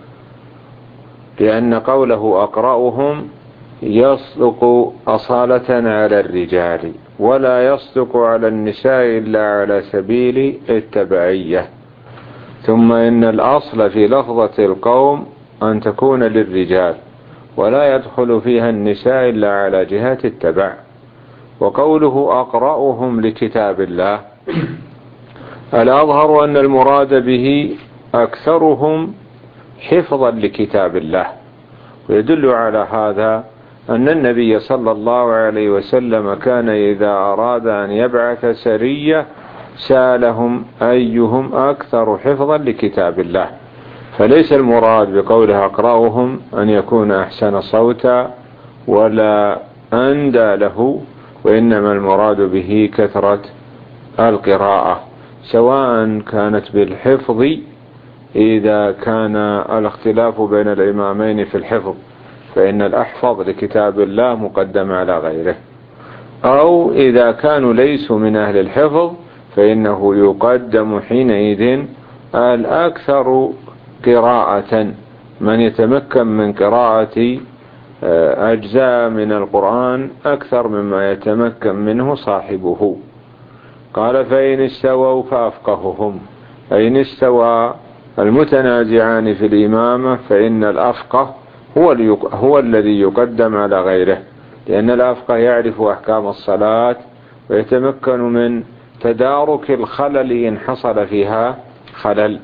لأن قوله أقرأهم يصدق أصالة على الرجال، ولا يصدق على النساء إلا على سبيل التبعية. ثم إن الأصل في لفظة القوم أن تكون للرجال، ولا يدخل فيها النساء إلا على جهة التبع. وقوله أقرأهم لكتاب الله، الأظهر أن المراد به أكثرهم حفظا لكتاب الله. ويدل على هذا أن النبي صلى الله عليه وسلم كان إذا أراد أن يبعث سرية سألهم أيهم أكثر حفظا لكتاب الله. فليس المراد بقوله أقرأهم أن يكون أحسن صوتا ولا أندى له، وإنما المراد به كثرة القراءة، سواء كانت بالحفظ إذا كان الاختلاف بين الإمامين في الحفظ، فإن الأحفظ لكتاب الله مقدم على غيره، أو إذا كانوا ليسوا من أهل الحفظ فإنه يقدم حينئذ الأكثر قراءة، من يتمكن من قراءة أجزاء من القرآن أكثر مما يتمكن منه صاحبه. قال: فإن استووا فأفقههم، أي إن استوى المتنازعان في الإمامة فإن الأفقه هو, هو الذي يقدم على غيره، لأن الأفقه يعرف أحكام الصلاة ويتمكن من تدارك الخلل إن حصل فيها خلل.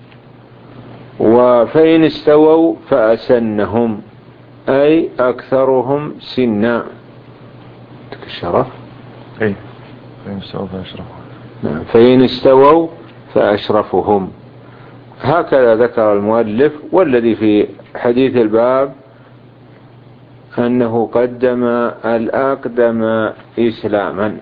وفإن استووا فأسنهم، أي أكثرهم سنا. الشرف أي فإن استووا فأشرفهم. فإن استووا فأشرفهم، هكذا ذكر المؤلف. والذي في حديث الباب أنه قدم الأقدم إسلاما،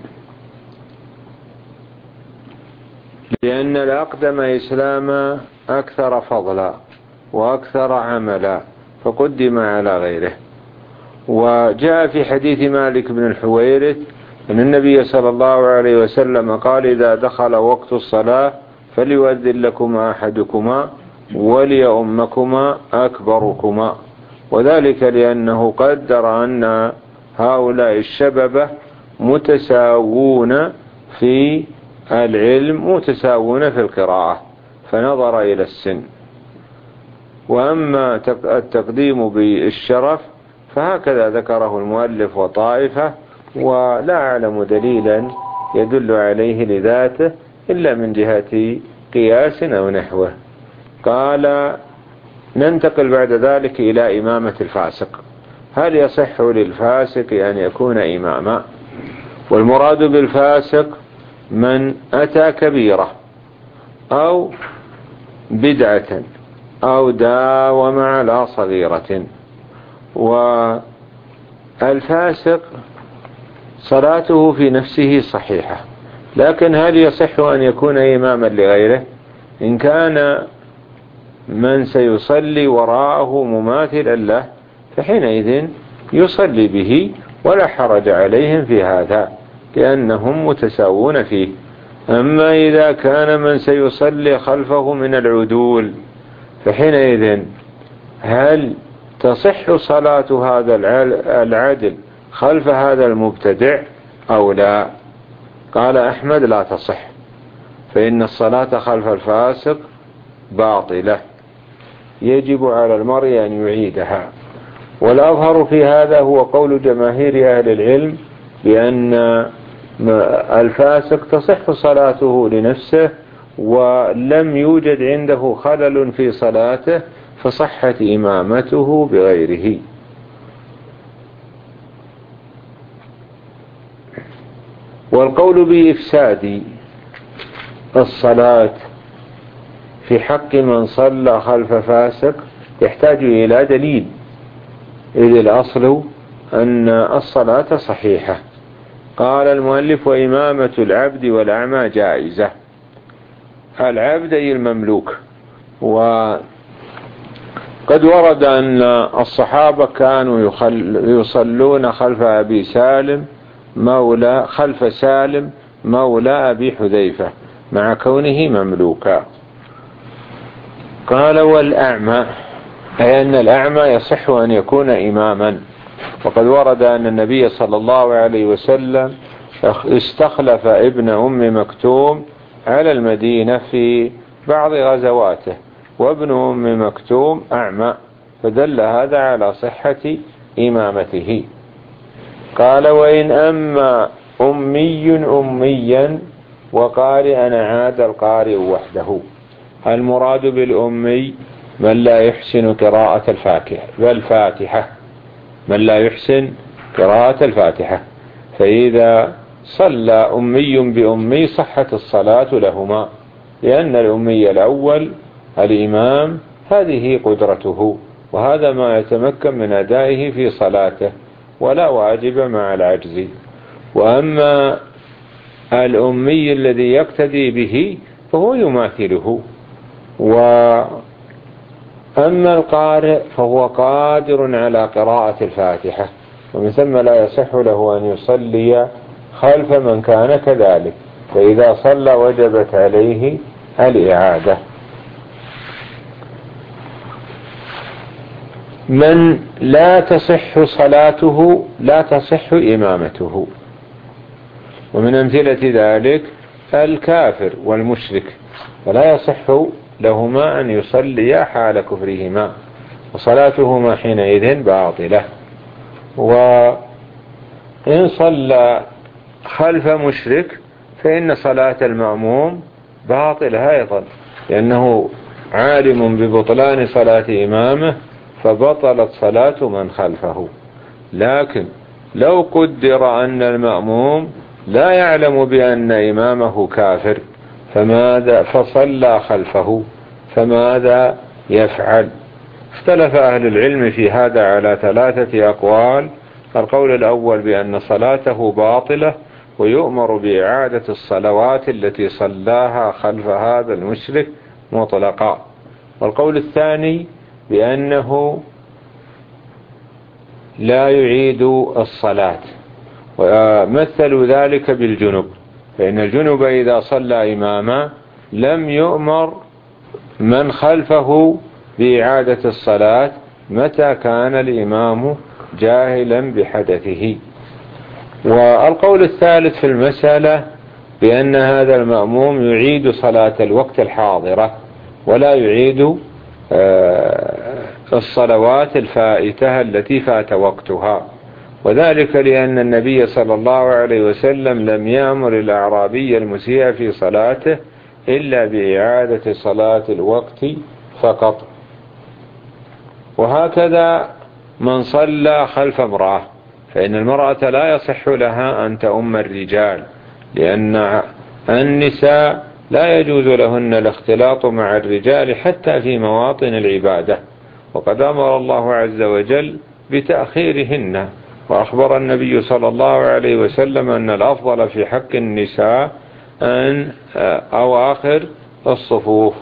لأن الأقدم إسلاما أكثر فضلا وأكثر عملا، فقدم على غيره. وجاء في حديث مالك بن الحويرث أن النبي صلى الله عليه وسلم قال: إذا دخل وقت الصلاة فليؤذن لكما أحدكما وليؤمكما أكبركما، وذلك لأنه قدر أن هؤلاء الشببة متساوون في العلم متساوون في القراءة، فنظر إلى السن. وأما التقديم بالشرف فهكذا ذكره المؤلف وطائفة، ولا أعلم دليلا يدل عليه لذاته إلا من جهة قياس أو نحوه. قال: ننتقل بعد ذلك إلى إمامة الفاسق. هل يصح للفاسق أن يكون إماما؟ والمراد بالفاسق من أتى كبيرة أو بدعة أو داوم على صغيرة. والفاسق صلاته في نفسه صحيحة، لكن هل يصح أن يكون إماما لغيره؟ إن كان من سيصلي وراءه مماثلا له فحينئذ يصلي به ولا حرج عليهم في هذا، لأنهم متساوون فيه. أما إذا كان من سيصلي خلفه من العدول فحينئذ هل تصح صلاة هذا العدل خلف هذا المبتدع أو لا؟ قال أحمد: لا تصح، فإن الصلاة خلف الفاسق باطلة، يجب على المرء أن يعيدها. والأظهر في هذا هو قول جماهير أهل العلم بأن الفاسق تصح صلاته لنفسه ولم يوجد عنده خلل في صلاته فصحت إمامته بغيره. والقول بإفساد الصلاة في حق من صلى خلف فاسق يحتاج إلى دليل، إذ الأصل أن الصلاة صحيحة. قال المؤلف: وإمامة العبد والأعمى جائزة. العبد أي المملوك. وقد ورد أن الصحابة كانوا يصلون خلف أبي سالم مولى خلف سالم مولى أبي حذيفة مع كونه مملوكا. قال: والأعمى أي أن الأعمى يصح أن يكون إماما. وقد ورد أن النبي صلى الله عليه وسلم استخلف ابن أم مكتوم على المدينة في بعض غزواته، وابن أم مكتوم أعمى، فدل هذا على صحة إمامته. قال: وإن أما أمي أميا وقارئا عاد القارئ وحده. المراد بالأمي من لا يحسن قراءة الفاتحة من لا يحسن قراءة الفاتحة، فإذا صلى أمي بأمي صحت الصلاة لهما، لأن الأمي الأول الإمام هذه قدرته، وهذا ما يتمكن من أدائه في صلاته ولا واجب مع العجز. وأما الأمي الذي يقتدي به فهو يماثله. وأما القارئ فهو قادر على قراءة الفاتحة، ومن ثم لا يصح له أن يصلي خلف من كان كذلك، فإذا صلى وجبت عليه الإعادة. من لا تصح صلاته لا تصح إمامته. ومن أمثلة ذلك الكافر والمشرك، فلا يصح لهما أن يصليا حال كفرهما، وصلاتهما حينئذ باطلة. وإن صلى خلف مشرك فإن صلاة المأموم باطلة أيضا، لأنه عالم ببطلان صلاة إمامه فبطلت صلاة من خلفه. لكن لو قدر أن المأموم لا يعلم بأن إمامه كافر فماذا فصلى خلفه فماذا يفعل؟ اختلف أهل العلم في هذا على ثلاثة أقوال. القول الأول بأن صلاته باطلة ويؤمر بإعادة الصلوات التي صلاها خلف هذا المشرك مطلقا. والقول الثاني بأنه لا يعيد الصلاة، ومثلوا ذلك بالجنب، فإن الجنب إذا صلى إماما لم يؤمر من خلفه بإعادة الصلاة متى كان الإمام جاهلا بحدثه. والقول الثالث في المسألة بأن هذا المأموم يعيد صلاة الوقت الحاضرة ولا يعيد الصلوات الفائتة التي فات وقتها، وذلك لأن النبي صلى الله عليه وسلم لم يأمر الأعرابي المسيء في صلاته إلا بإعادة صلاة الوقت فقط. وهكذا من صلى خلف امرأة، فإن المرأة لا يصح لها أن تؤم الرجال، لأن النساء لا يجوز لهن الاختلاط مع الرجال حتى في مواطن العبادة، وقد أمر الله عز وجل بتأخيرهن، وأخبر النبي صلى الله عليه وسلم أن الأفضل في حق النساء أن أواخر الصفوف.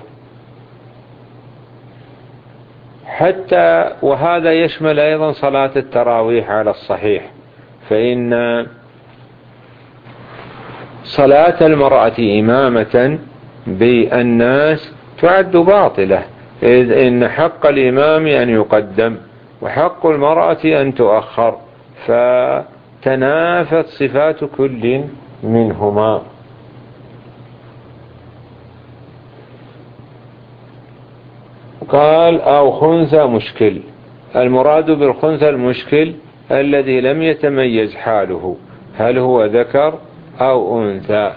حتى وهذا يشمل أيضا صلاة التراويح على الصحيح، فإن صلاة المرأة إمامة بالناس تعد باطلة، إذ إن حق الإمام أن يقدم وحق المرأة أن تؤخر، فتنافت صفات كل منهما. قال أو خنثى مشكل، المراد بالخنثى المشكل الذي لم يتميز حاله هل هو ذكر أو أنثى،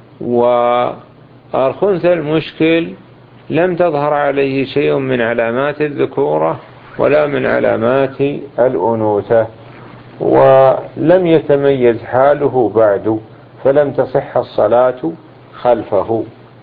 والخنثى المشكل لم تظهر عليه شيء من علامات الذكورة ولا من علامات الأنوثة، ولم يتميز حاله بعد، فلم تصح الصلاة خلفه.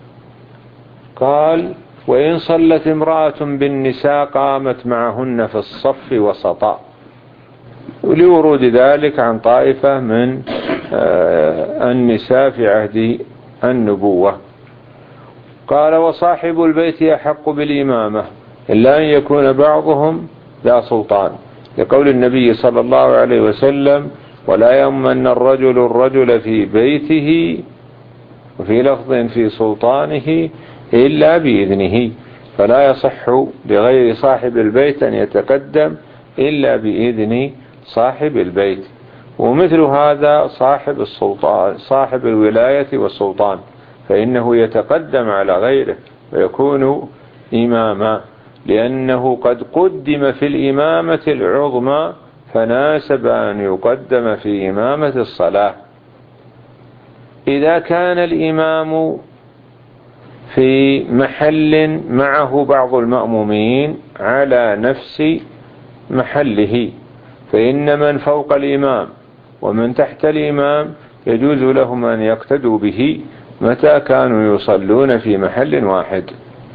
قال وإن صلت امرأة بالنساء قامت معهن في الصف وسطا، ولورود ذلك عن طائفة من النساء في عهد النبوة. قال وصاحب البيت يحق بالإمامة إلا أن يكون بعضهم ذا سلطان، لقول النبي صلى الله عليه وسلم ولا يؤمن الرجل الرجل في بيته، وفي لفظ في سلطانه إلا بإذنه، فلا يصح لغير صاحب البيت أن يتقدم إلا بإذن صاحب البيت. ومثل هذا صاحب السلطان صاحب الولاية والسلطان، فإنه يتقدم على غيره ويكون إماما، لأنه قد قدم في الإمامة العظمى فناسب أن يقدم في إمامة الصلاة. إذا كان الإمام في محل معه بعض المأمومين على نفس محله، فإن من فوق الإمام ومن تحت الإمام يجوز لهم أن يقتدوا به متى كانوا يصلون في محل واحد.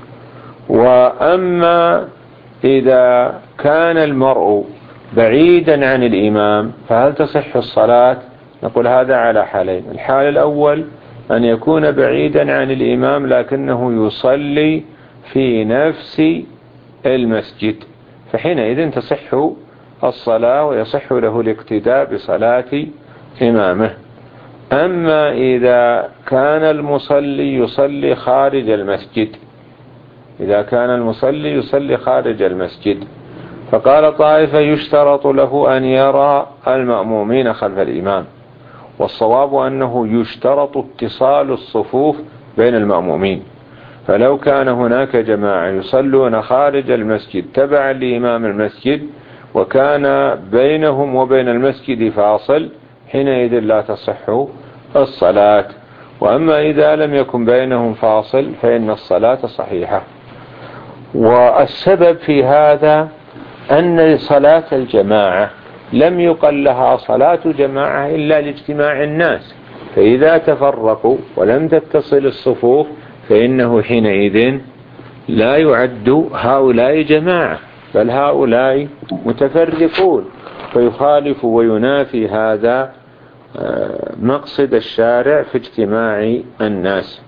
وأما إذا كان المرء بعيدا عن الإمام فهل تصح الصلاة؟ نقول هذا على حالين. الحال الأول أن يكون بعيدا عن الإمام لكنه يصلي في نفس المسجد، فحينئذ تصح الصلاة ويصح له الاقتداء بصلاة إمامه. أما إذا كان المصلي يصلي خارج المسجد إذا كان المصلي يصلي خارج المسجد فقال طائفة يشترط له أن يرى المأمومين خلف الإمام، والصواب أنه يشترط اتصال الصفوف بين المأمومين، فلو كان هناك جماعة يصلون خارج المسجد تبعا لإمام المسجد وكان بينهم وبين المسجد فاصل، حينئذ لا تصح الصلاة. وأما إذا لم يكن بينهم فاصل فإن الصلاة صحيحة. والسبب في هذا أن صلاة الجماعة لم يقل لها صلاة جماعة إلا لاجتماع الناس، فإذا تفرقوا ولم تتصل الصفوف فإنه حينئذ لا يعد هؤلاء جماعة بل هؤلاء متفرقون، فيخالف وينافي هذا مقصد الشارع في اجتماع الناس.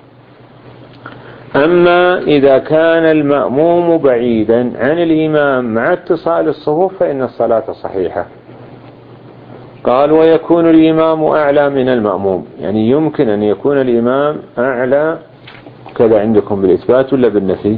أما إذا كان المأموم بعيدا عن الإمام مع اتصال الصفوف فإن الصلاة صحيحة. قال ويكون الإمام أعلى من المأموم، يعني يمكن أن يكون الإمام أعلى كذا عندكم بالإثبات ولا بالنفي؟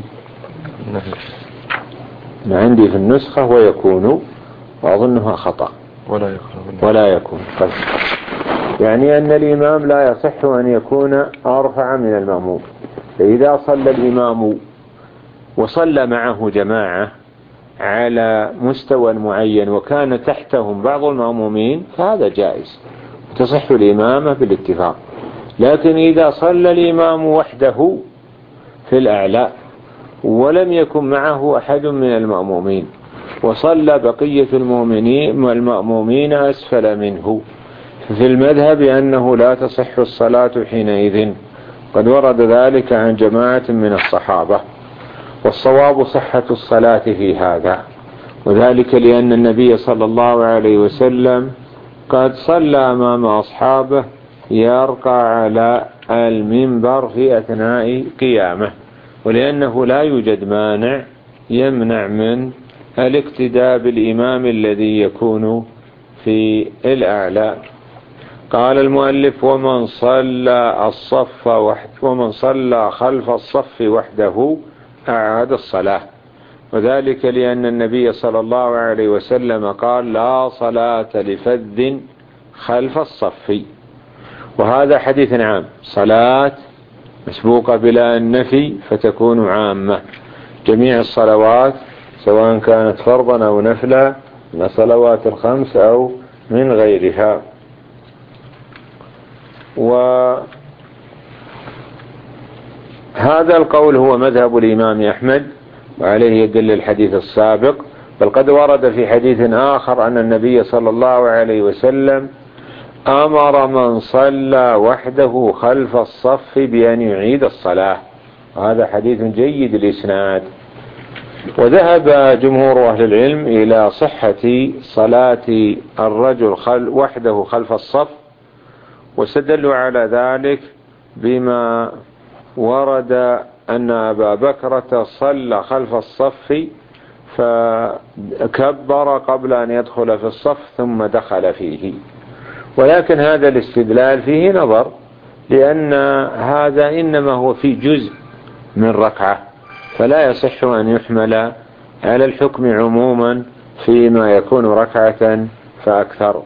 ما عندي في النسخة ويكون، وأظنها خطأ ولا يكون ولا يكون يعني أن الإمام لا يصح أن يكون أرفع من المأموم. فإذا صلى الإمام وصلى معه جماعة على مستوى معين وكان تحتهم بعض المأمومين فهذا جائز، تصح الإمامة بالاتفاق. لكن إذا صلى الإمام وحده في الأعلى ولم يكن معه أحد من المأمومين وصلى بقية المؤمنين والمأمومين أسفل منه، في المذهب أنه لا تصح الصلاة حينئذ، قد ورد ذلك عن جماعة من الصحابة. والصواب صحة الصلاة في هذا، وذلك لأن النبي صلى الله عليه وسلم قد صلى أمام أصحابه يرقى على المنبر في أثناء قيامه، ولأنه لا يوجد مانع يمنع من الاقتداء بالإمام الذي يكون في الأعلى. قال المؤلف: ومن صلى الصف وحده ومن صلى خلف الصف وحده أعاد الصلاة، وذلك لأن النبي صلى الله عليه وسلم قال: لا صلاة لفذ خلف الصف. وهذا حديث عام، صلاة مسبوقة بلا النفي فتكون عامة، جميع الصلوات سواء كانت فرضا أو نفلا من الصلوات الخمس أو من غيرها. وهذا القول هو مذهب الإمام أحمد، وعليه يدل الحديث السابق، بل قد ورد في حديث آخر أن النبي صلى الله عليه وسلم أمر من صلى وحده خلف الصف بأن يعيد الصلاة، وهذا حديث جيد الإسناد. وذهب جمهور أهل العلم إلى صحة صلاة الرجل خل وحده خلف الصف، واستدلوا على ذلك بما ورد أن أبا بكرة صلى خلف الصف فكبر قبل أن يدخل في الصف ثم دخل فيه. ولكن هذا الاستدلال فيه نظر، لأن هذا إنما هو في جزء من ركعة، فلا يصح أن يحمل على الحكم عموما فيما يكون ركعة فأكثر.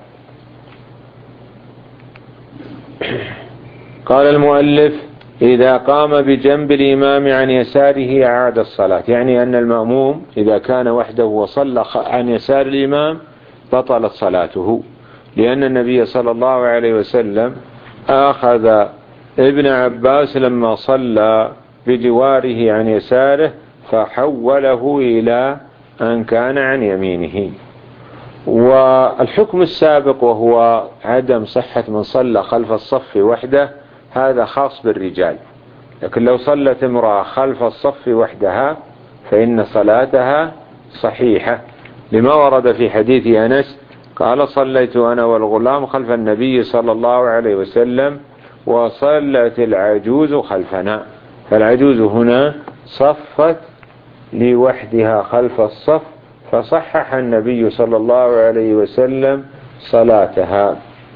قال المؤلف: إذا قام بجنب الإمام عن يساره أعاد الصلاة، يعني أن المأموم إذا كان وحده وصلى عن يسار الإمام بطلت صلاته، لأن النبي صلى الله عليه وسلم أخذ ابن عباس لما صلى بجواره عن يساره فحوله إلى أن كان عن يمينه. والحكم السابق وهو عدم صحة من صلى خلف الصف وحده هذا خاص بالرجال، لكن لو صلت امرأة خلف الصف وحدها فإن صلاتها صحيحة، لما ورد في حديث أنس قال: صليت أنا والغلام خلف النبي صلى الله عليه وسلم وصلت العجوز خلفنا، فالعجوز هنا صفت لوحدها خلف الصف فصحح النبي صلى الله عليه وسلم صلاتها.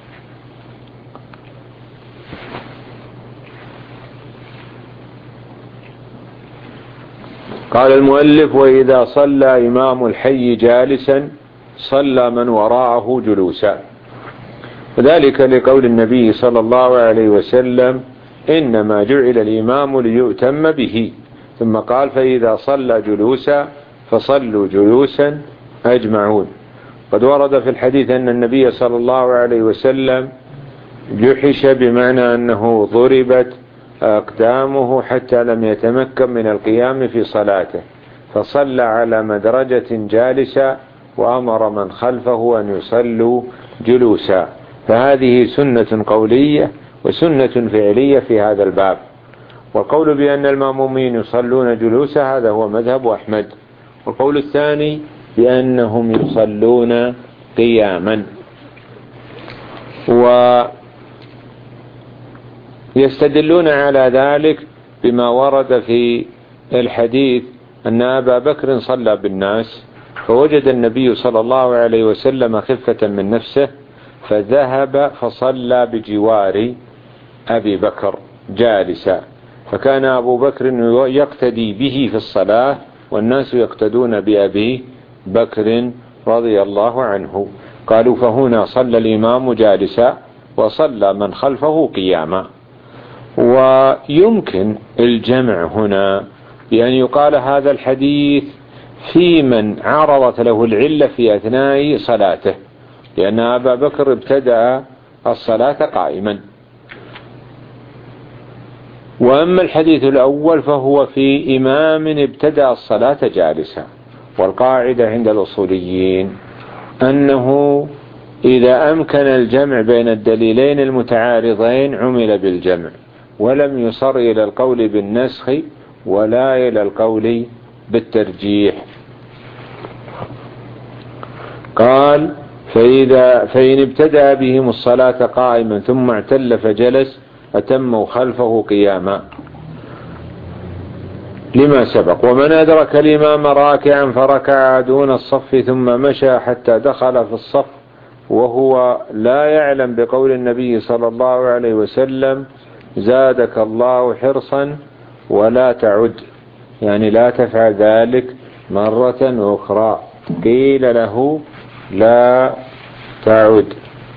قال المؤلف: وإذا صلى إمام الحي جالسا صلى من وراءه جلوسا، وذلك لقول النبي صلى الله عليه وسلم: إنما جعل الإمام ليؤتم به، ثم قال: فإذا صلى جلوسا فصلوا جلوسا أجمعون. قد ورد في الحديث أن النبي صلى الله عليه وسلم جحش، بمعنى أنه ضربت أقدامه حتى لم يتمكن من القيام في صلاته، فصلى على مدرجة جالسة وأمر من خلفه أن يصلوا جلوسا. فهذه سنة قولية وسنة فعلية في هذا الباب. والقول بأن المأمومين يصلون جلوسا هذا هو مذهب أحمد. والقول الثاني بأنهم يصلون قياما. ويستدلون على ذلك بما ورد في الحديث أن أبا بكر صلى بالناس فوجد النبي صلى الله عليه وسلم خفة من نفسه فذهب فصلى بجوار أبي بكر جالسا، فكان أبو بكر يقتدي به في الصلاة والناس يقتدون بأبي بكر رضي الله عنه. قالوا: فهنا صلى الإمام جالسا وصلى من خلفه قياما. ويمكن الجمع هنا بأن يقال هذا الحديث في من عرضت له العلة في أثناء صلاته، لأن أبا بكر ابتدأ الصلاة قائما. وأما الحديث الأول فهو في إمام ابتدأ الصلاة جالسا. والقاعدة عند الأصوليين أنه إذا أمكن الجمع بين الدليلين المتعارضين عمل بالجمع، ولم يصر إلى القول بالنسخ ولا إلى القول بالترجيح. قال فإذا فإن ابتدأ بهم الصلاة قائما ثم اعتل فجلس أتموا خلفه قياما لما سبق. ومن أدرك الإمام راكعا فركع دون الصف ثم مشى حتى دخل في الصف وهو لا يعلم بقول النبي صلى الله عليه وسلم زادك الله حرصا ولا تعد، يعني لا تفعل ذلك مرة أخرى، قيل له لا تعد،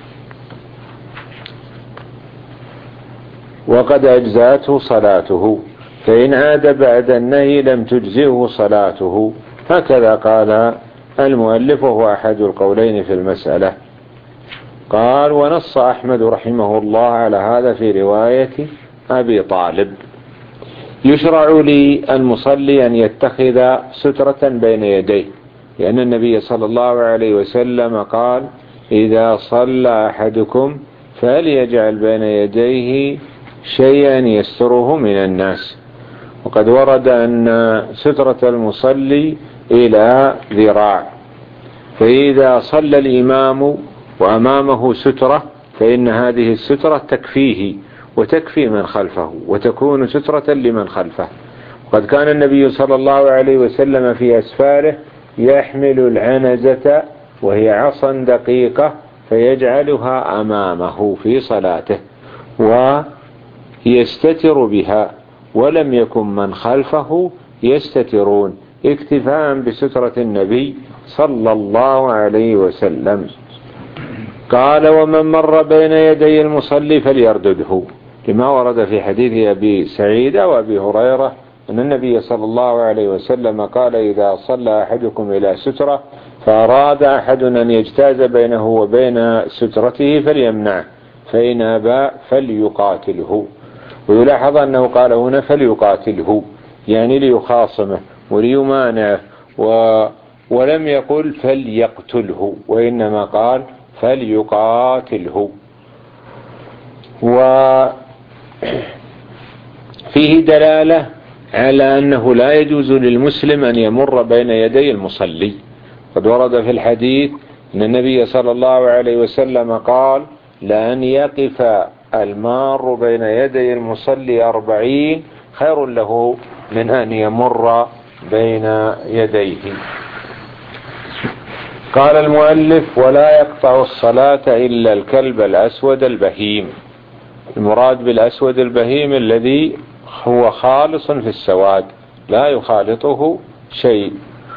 وقد أجزاته صلاته، فإن عاد بعد النهي لم تجزئه صلاته. هكذا قال المؤلف وهو أحد القولين في المسألة. قال ونص أحمد رحمه الله على هذا في رواية أبي طالب. يشرع للمصلي أن يتخذ سترة بين يديه، لأن النبي صلى الله عليه وسلم قال إذا صلى أحدكم فليجعل بين يديه شيئا يستره من الناس. وقد ورد أن سترة المصلي إلى ذراع، فإذا صلى الإمام وأمامه سترة فإن هذه السترة تكفيه وتكفي من خلفه وتكون سترة لمن خلفه. وقد كان النبي صلى الله عليه وسلم في أسفاره يحمل العنزة وهي عصا دقيقة فيجعلها أمامه في صلاته ويستتر بها، ولم يكن من خلفه يستترون اكتفاء بسترة النبي صلى الله عليه وسلم. قال ومن مر بين يدي المصلي فليردده، لما ورد في حديث أبي سعيد وأبي هريرة أن النبي صلى الله عليه وسلم قال إذا صلى أحدكم إلى سترة فأراد أحد أن يجتاز بينه وبين سترته فليمنعه، فإن أبى فليقاتله. ويلاحظ أنه قال هنا فليقاتله، يعني ليخاصمه وليمانعه، و ولم يقل فليقتله، وإنما قال فليقاتله. وفيه دلالة على أنه لا يجوز للمسلم أن يمر بين يدي المصلي. قد ورد في الحديث أن النبي صلى الله عليه وسلم قال لأن يقف المار بين يدي المصلي أربعين خير له من أن يمر بين يديه. قال المؤلف ولا يقطع الصلاة إلا الكلب الأسود البهيم. المراد بالأسود البهيم الذي هو خالص في السواد لا يخالطه شيء،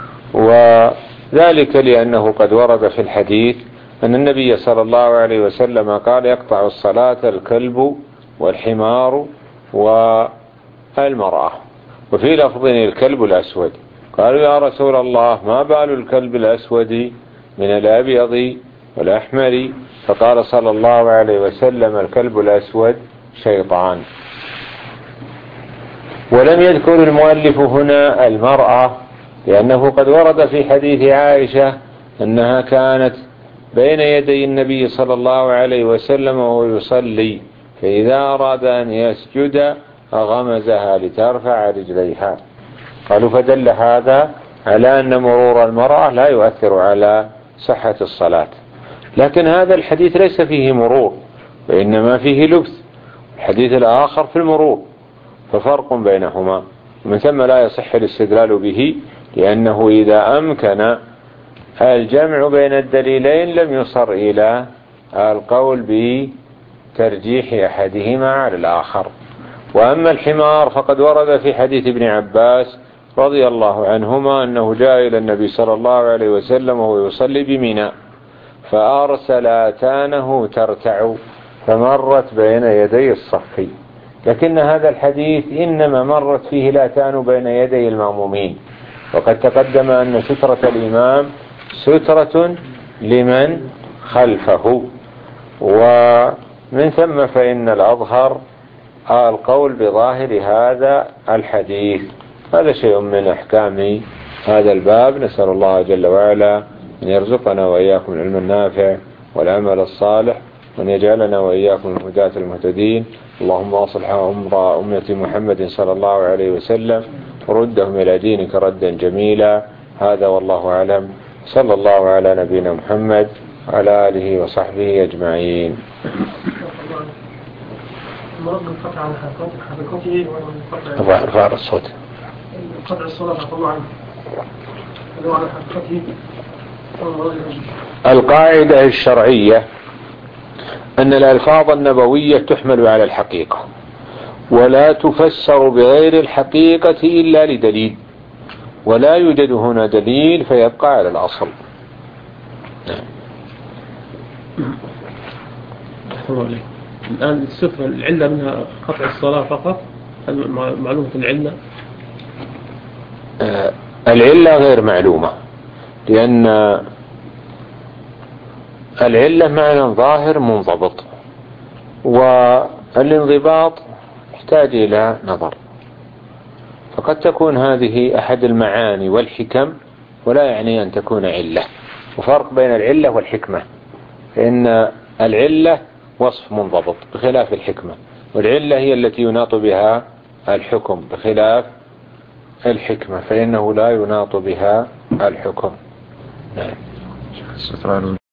وذلك لأنه قد ورد في الحديث أن النبي صلى الله عليه وسلم قال يقطع الصلاة الكلب والحمار والمرأة، وفي لفظ الكلب الأسود. قالوا يا رسول الله ما بال الكلب الأسود من الأبيض والأحمر؟ فقال صلى الله عليه وسلم الكلب الأسود شيطان. ولم يذكر المؤلف هنا المرأة لأنه قد ورد في حديث عائشة أنها كانت بين يدي النبي صلى الله عليه وسلم وهو يصلي، فإذا أراد أن يسجد أغمزها لترفع رجليها. قالوا فدل هذا على أن مرور المرأة لا يؤثر على صحة الصلاة. لكن هذا الحديث ليس فيه مرور وإنما فيه لبس، الحديث الآخر في المرور، ففرق بينهما، ومن ثم لا يصح الاستدلال به، لأنه إذا أمكن الجمع بين الدليلين لم يصر إلى القول بترجيح أحدهما على الآخر. وأما الحمار فقد ورد في حديث ابن عباس رضي الله عنهما أنه جاء إلى النبي صلى الله عليه وسلم وهو يصلي بمنى فأرسل أتانه ترتع فمرت بين يدي الصف، لكن هذا الحديث إنما مرت فيه الآتان بين يدي المأمومين، وقد تقدم أن سترة الإمام سترة لمن خلفه، ومن ثم فإن الأظهر القول بظاهر هذا الحديث. هذا شيء من أحكام هذا الباب. نسأل الله جل وعلا أن يرزقنا وإياكم العلم النافع والعمل الصالح، وأن يجعلنا وإياكم الهداة المهتدين. اللهم أصلح أمر أمة محمد صلى الله عليه وسلم وردهم إلى دينك ردا جميلا. هذا والله أعلم. صلى الله على نبينا محمد وعلى آله وصحبه أجمعين. ارفع الصوت. قطع الصلاة طبعا على حقيقته. القاعدة الشرعية أن الألفاظ النبوية تحمل على الحقيقة، ولا تفسر بغير الحقيقة إلا لدليل، ولا يوجد هنا دليل فيبقى على الأصل. الآن السترة العلة منها قطع الصلاة فقط، معلومة العلة؟ آه العلة غير معلومة، لأن العلة معنى ظاهر منضبط، والانضباط يحتاج إلى نظر، فقد تكون هذه أحد المعاني والحكم، ولا يعني أن تكون علة. وفرق بين العلة والحكمة، فإن العلة وصف منضبط بخلاف الحكمة، والعلة هي التي يناط بها الحكم بخلاف الحكمة، فإنه لا يناط بها الحكم. نعم.